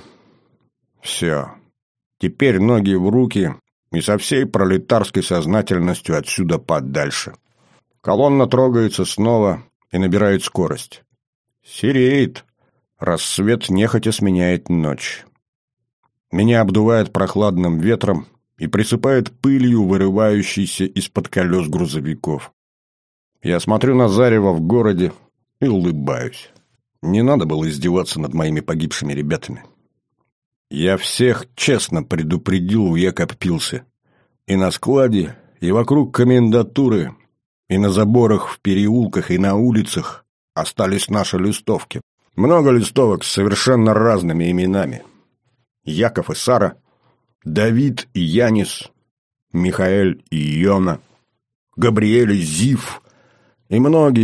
Все. Теперь ноги в руки и со всей пролетарской сознательностью отсюда подальше. Колонна трогается снова и набирает скорость. Сереет. Рассвет нехотя сменяет ночь. Меня обдувает прохладным ветром и присыпает пылью, вырывающейся из-под колес грузовиков. Я смотрю на зарево в городе и улыбаюсь. Не надо было издеваться над моими погибшими ребятами. Я всех честно предупредил, я копился. И на складе, и вокруг комендатуры, и на заборах в переулках, и на улицах остались наши листовки. Много листовок с совершенно разными именами. Яков и Сара, Давид и Янис, Михаэль и Йона, Габриэль и Зив, и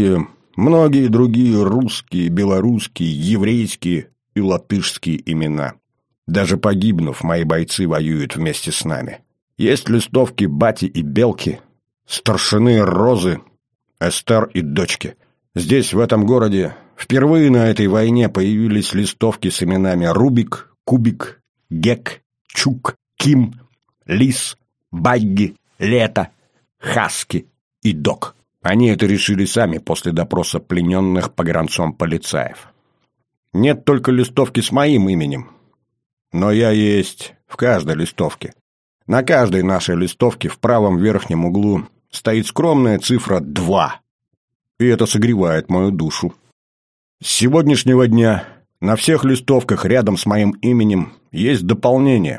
многие другие русские, белорусские, еврейские и латышские имена. Даже погибнув, мои бойцы воюют вместе с нами. Есть листовки Бати и Белки, старшины Розы, Эстер и дочки. Здесь, в этом городе, впервые на этой войне появились листовки с именами Рубик, Кубик, Гек, Чук, Ким, Лис, Багги, Лето, Хаски и Док. Они это решили сами после допроса плененных Погранцом полицаев. Нет только листовки с моим именем. Но я есть в каждой листовке. На каждой нашей листовке в правом верхнем углу стоит скромная цифра 2. И это согревает мою душу. С сегодняшнего дня на всех листовках рядом с моим именем есть дополнение.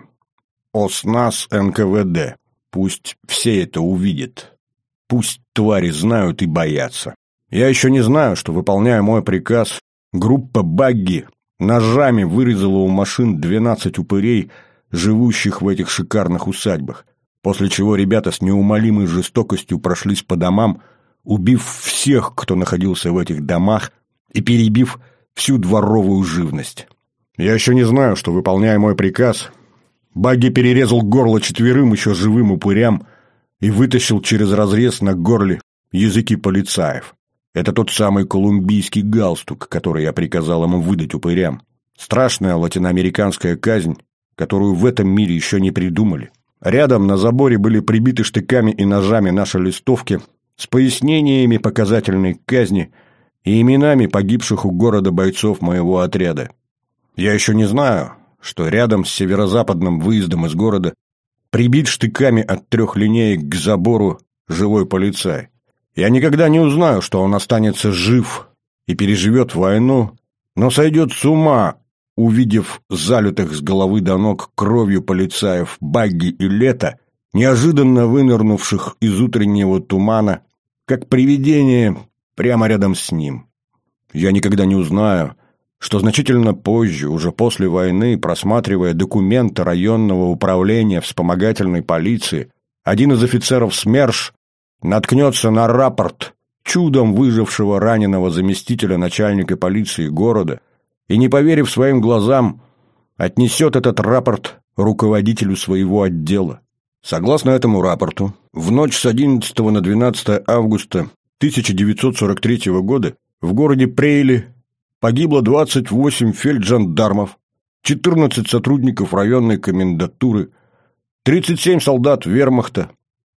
ОСНАС НКВД. Пусть все это увидят. Пусть твари знают и боятся. Я еще не знаю, что, выполняя мой приказ, группа Багги ножами вырезала у машин 12 упырей, живущих в этих шикарных усадьбах, после чего ребята с неумолимой жестокостью прошлись по домам, убив всех, кто находился в этих домах, и перебив всю дворовую живность. Я еще не знаю, что, выполняя мой приказ, Багги перерезал горло 4 еще живым упырям и вытащил через разрез на горле языки полицаев. Это тот самый колумбийский галстук, который я приказал ему выдать упырям. Страшная латиноамериканская казнь, которую в этом мире еще не придумали. Рядом на заборе были прибиты штыками и ножами наши листовки с пояснениями показательной казни и именами погибших у города бойцов моего отряда. Я еще не знаю, что рядом с северо-западным выездом из города прибит штыками от 3 линеек к забору живой полицай. Я никогда не узнаю, что он останется жив и переживет войну, но сойдет с ума, увидев залитых с головы до ног кровью полицаев Багги и Лето, неожиданно вынырнувших из утреннего тумана, как привидение прямо рядом с ним. Я никогда не узнаю, что значительно позже, уже после войны, просматривая документы районного управления вспомогательной полиции, один из офицеров СМЕРШ наткнется на рапорт чудом выжившего раненого заместителя начальника полиции города и, не поверив своим глазам, отнесет этот рапорт руководителю своего отдела. Согласно этому рапорту, в ночь с 11 на 12 августа 1943 года в городе Прейле погибло 28 фельджандармов, 14 сотрудников районной комендатуры, 37 солдат вермахта,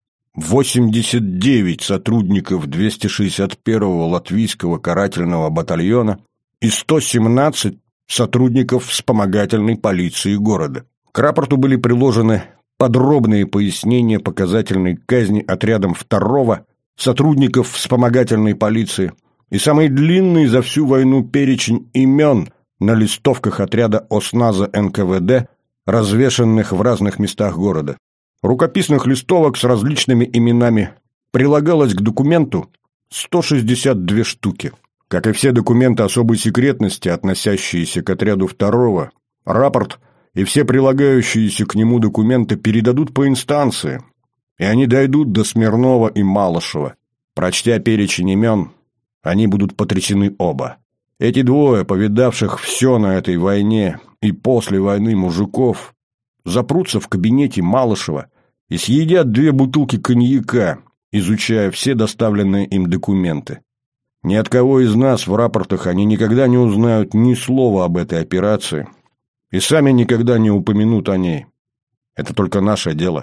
89 сотрудников 261-го латвийского карательного батальона и 117 сотрудников вспомогательной полиции города. К рапорту были приложены подробные пояснения показательной казни отрядом 2-го сотрудников вспомогательной полиции и самый длинный за всю войну перечень имен на листовках отряда ОСНАЗа НКВД, развешанных в разных местах города. Рукописных листовок с различными именами прилагалось к документу 162 штуки. Как и все документы особой секретности, относящиеся к отряду 2-го, рапорт и все прилагающиеся к нему документы передадут по инстанции, и они дойдут до Смирнова и Малышева. Прочтя перечень имен, они будут потрясены оба. Эти двое, повидавших все на этой войне и после войны мужиков, запрутся в кабинете Малышева и съедят 2 бутылки коньяка, изучая все доставленные им документы. Ни от кого из нас в рапортах они никогда не узнают ни слова об этой операции и сами никогда не упомянут о ней. Это только наше дело.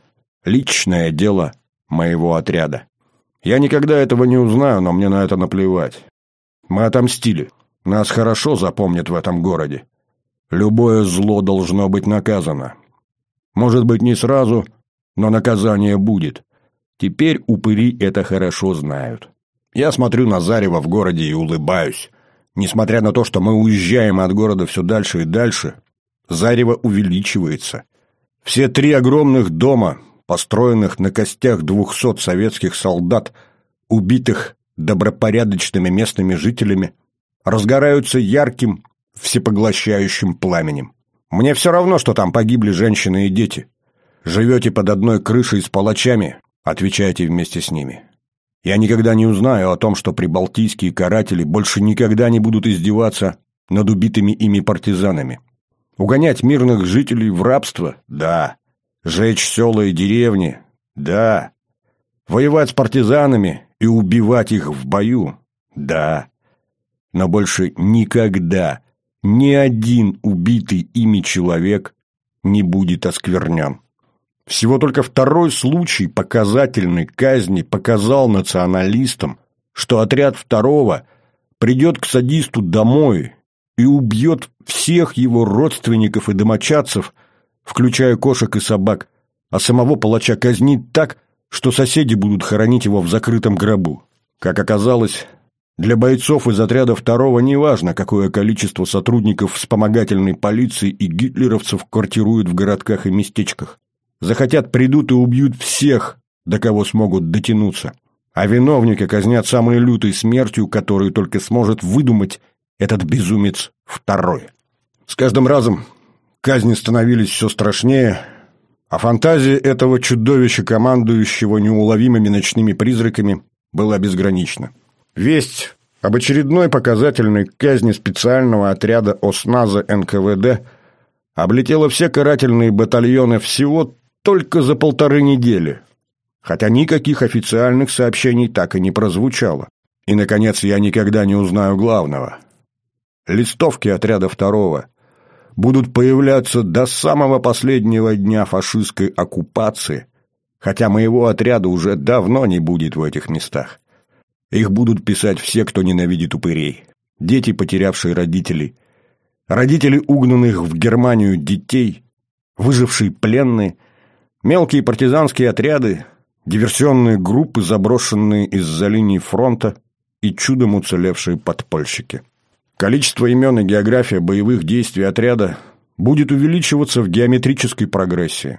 Личное дело моего отряда. Я никогда этого не узнаю, но мне на это наплевать. Мы отомстили. Нас хорошо запомнят в этом городе. Любое зло должно быть наказано. Может быть, не сразу, но наказание будет. Теперь упыри это хорошо знают. Я смотрю на зарево в городе и улыбаюсь. Несмотря на то, что мы уезжаем от города все дальше и дальше, зарево увеличивается. Все 3 огромных дома, построенных на костях 200 советских солдат, убитых добропорядочными местными жителями, разгораются ярким, всепоглощающим пламенем. Мне все равно, что там погибли женщины и дети. Живете под одной крышей с палачами, отвечайте вместе с ними. Я никогда не узнаю о том, что прибалтийские каратели больше никогда не будут издеваться над убитыми ими партизанами. Угонять мирных жителей в рабство? Да. Жечь села и деревни? Да. Воевать с партизанами и убивать их в бою? Да. Но больше никогда ни один убитый ими человек не будет осквернен. Всего только 2-й случай показательной казни показал националистам, что отряд 2-го придет к садисту домой и убьет всех его родственников и домочадцев, включая кошек и собак, а самого палача казнит так, что соседи будут хоронить его в закрытом гробу. Как оказалось, для бойцов из отряда 2-го не важно, какое количество сотрудников вспомогательной полиции и гитлеровцев квартируют в городках и местечках. Захотят, придут и убьют всех, до кого смогут дотянуться. А виновника казнят самой лютой смертью, которую только сможет выдумать этот безумец 2-й. С каждым разом казни становились все страшнее, а фантазия этого чудовища, командующего неуловимыми ночными призраками, была безгранична. Весть об очередной показательной казни специального отряда ОСНАЗа НКВД облетела все карательные батальоны всего только за 1,5 недели, хотя никаких официальных сообщений так и не прозвучало. И, наконец, я никогда не узнаю главного. Листовки отряда 2-го будут появляться до самого последнего дня фашистской оккупации, хотя моего отряда уже давно не будет в этих местах. Их будут писать все, кто ненавидит упырей. Дети, потерявшие родителей, родители угнанных в Германию детей, выжившие пленные, мелкие партизанские отряды, диверсионные группы, заброшенные из-за линии фронта, и чудом уцелевшие подпольщики. Количество имен и география боевых действий отряда будет увеличиваться в геометрической прогрессии.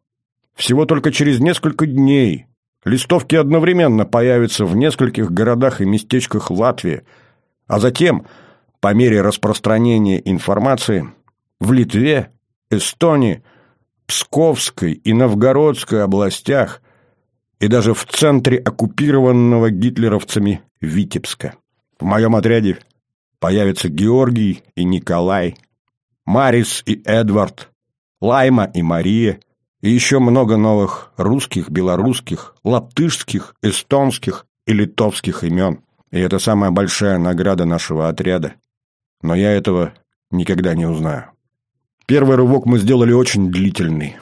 Всего только через несколько дней листовки одновременно появятся в нескольких городах и местечках Латвии, а затем, по мере распространения информации, в Литве, Эстонии, Псковской и Новгородской областях и даже в центре оккупированного гитлеровцами Витебска. В моем отряде появятся Георгий и Николай, Марис и Эдвард, Лайма и Мария, и еще много новых русских, белорусских, латышских, эстонских и литовских имен. И это самая большая награда нашего отряда. Но я этого никогда не узнаю. Первый рывок мы сделали очень длительный.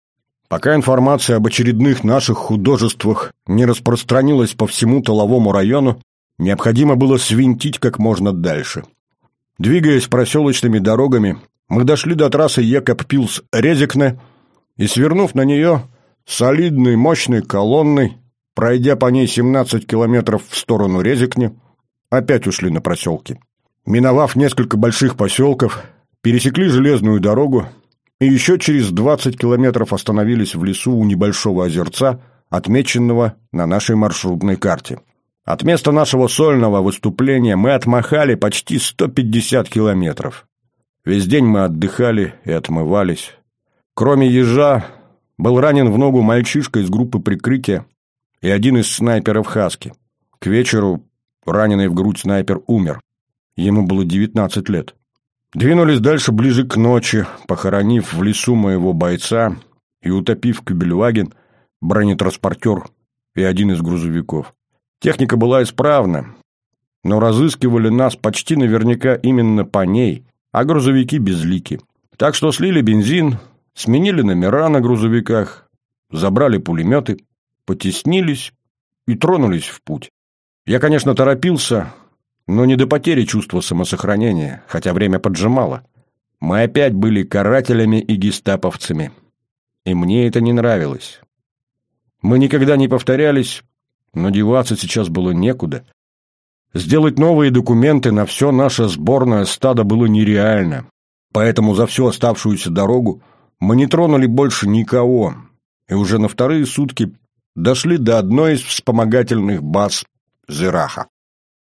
Пока информация об очередных наших художествах не распространилась по всему тыловому району, необходимо было свинтить как можно дальше. Двигаясь проселочными дорогами, мы дошли до трассы Екабпилс-Резекне и, свернув на нее солидной мощной колонной, пройдя по ней 17 километров в сторону Резекне, опять ушли на проселки. Миновав несколько больших поселков, пересекли железную дорогу и еще через 20 километров остановились в лесу у небольшого озерца, отмеченного на нашей маршрутной карте. От места нашего сольного выступления мы отмахали почти 150 километров. Весь день мы отдыхали и отмывались. Кроме ежа, был ранен в ногу мальчишка из группы прикрытия и один из снайперов Хаски. К вечеру раненый в грудь снайпер умер. Ему было 19 лет. Двинулись дальше ближе к ночи, похоронив в лесу моего бойца и утопив кюбельваген, бронетранспортер и один из грузовиков. Техника была исправна, но разыскивали нас почти наверняка именно по ней, а грузовики безлики. Так что слили бензин, сменили номера на грузовиках, забрали пулеметы, потеснились и тронулись в путь. Я, конечно, торопился, но не до потери чувства самосохранения, хотя время поджимало. Мы опять были карателями и гестаповцами, и мне это не нравилось. Мы никогда не повторялись, но деваться сейчас было некуда. Сделать новые документы на все наше сборное стадо было нереально, поэтому за всю оставшуюся дорогу мы не тронули больше никого, и уже на вторые сутки дошли до одной из вспомогательных баз Зираха.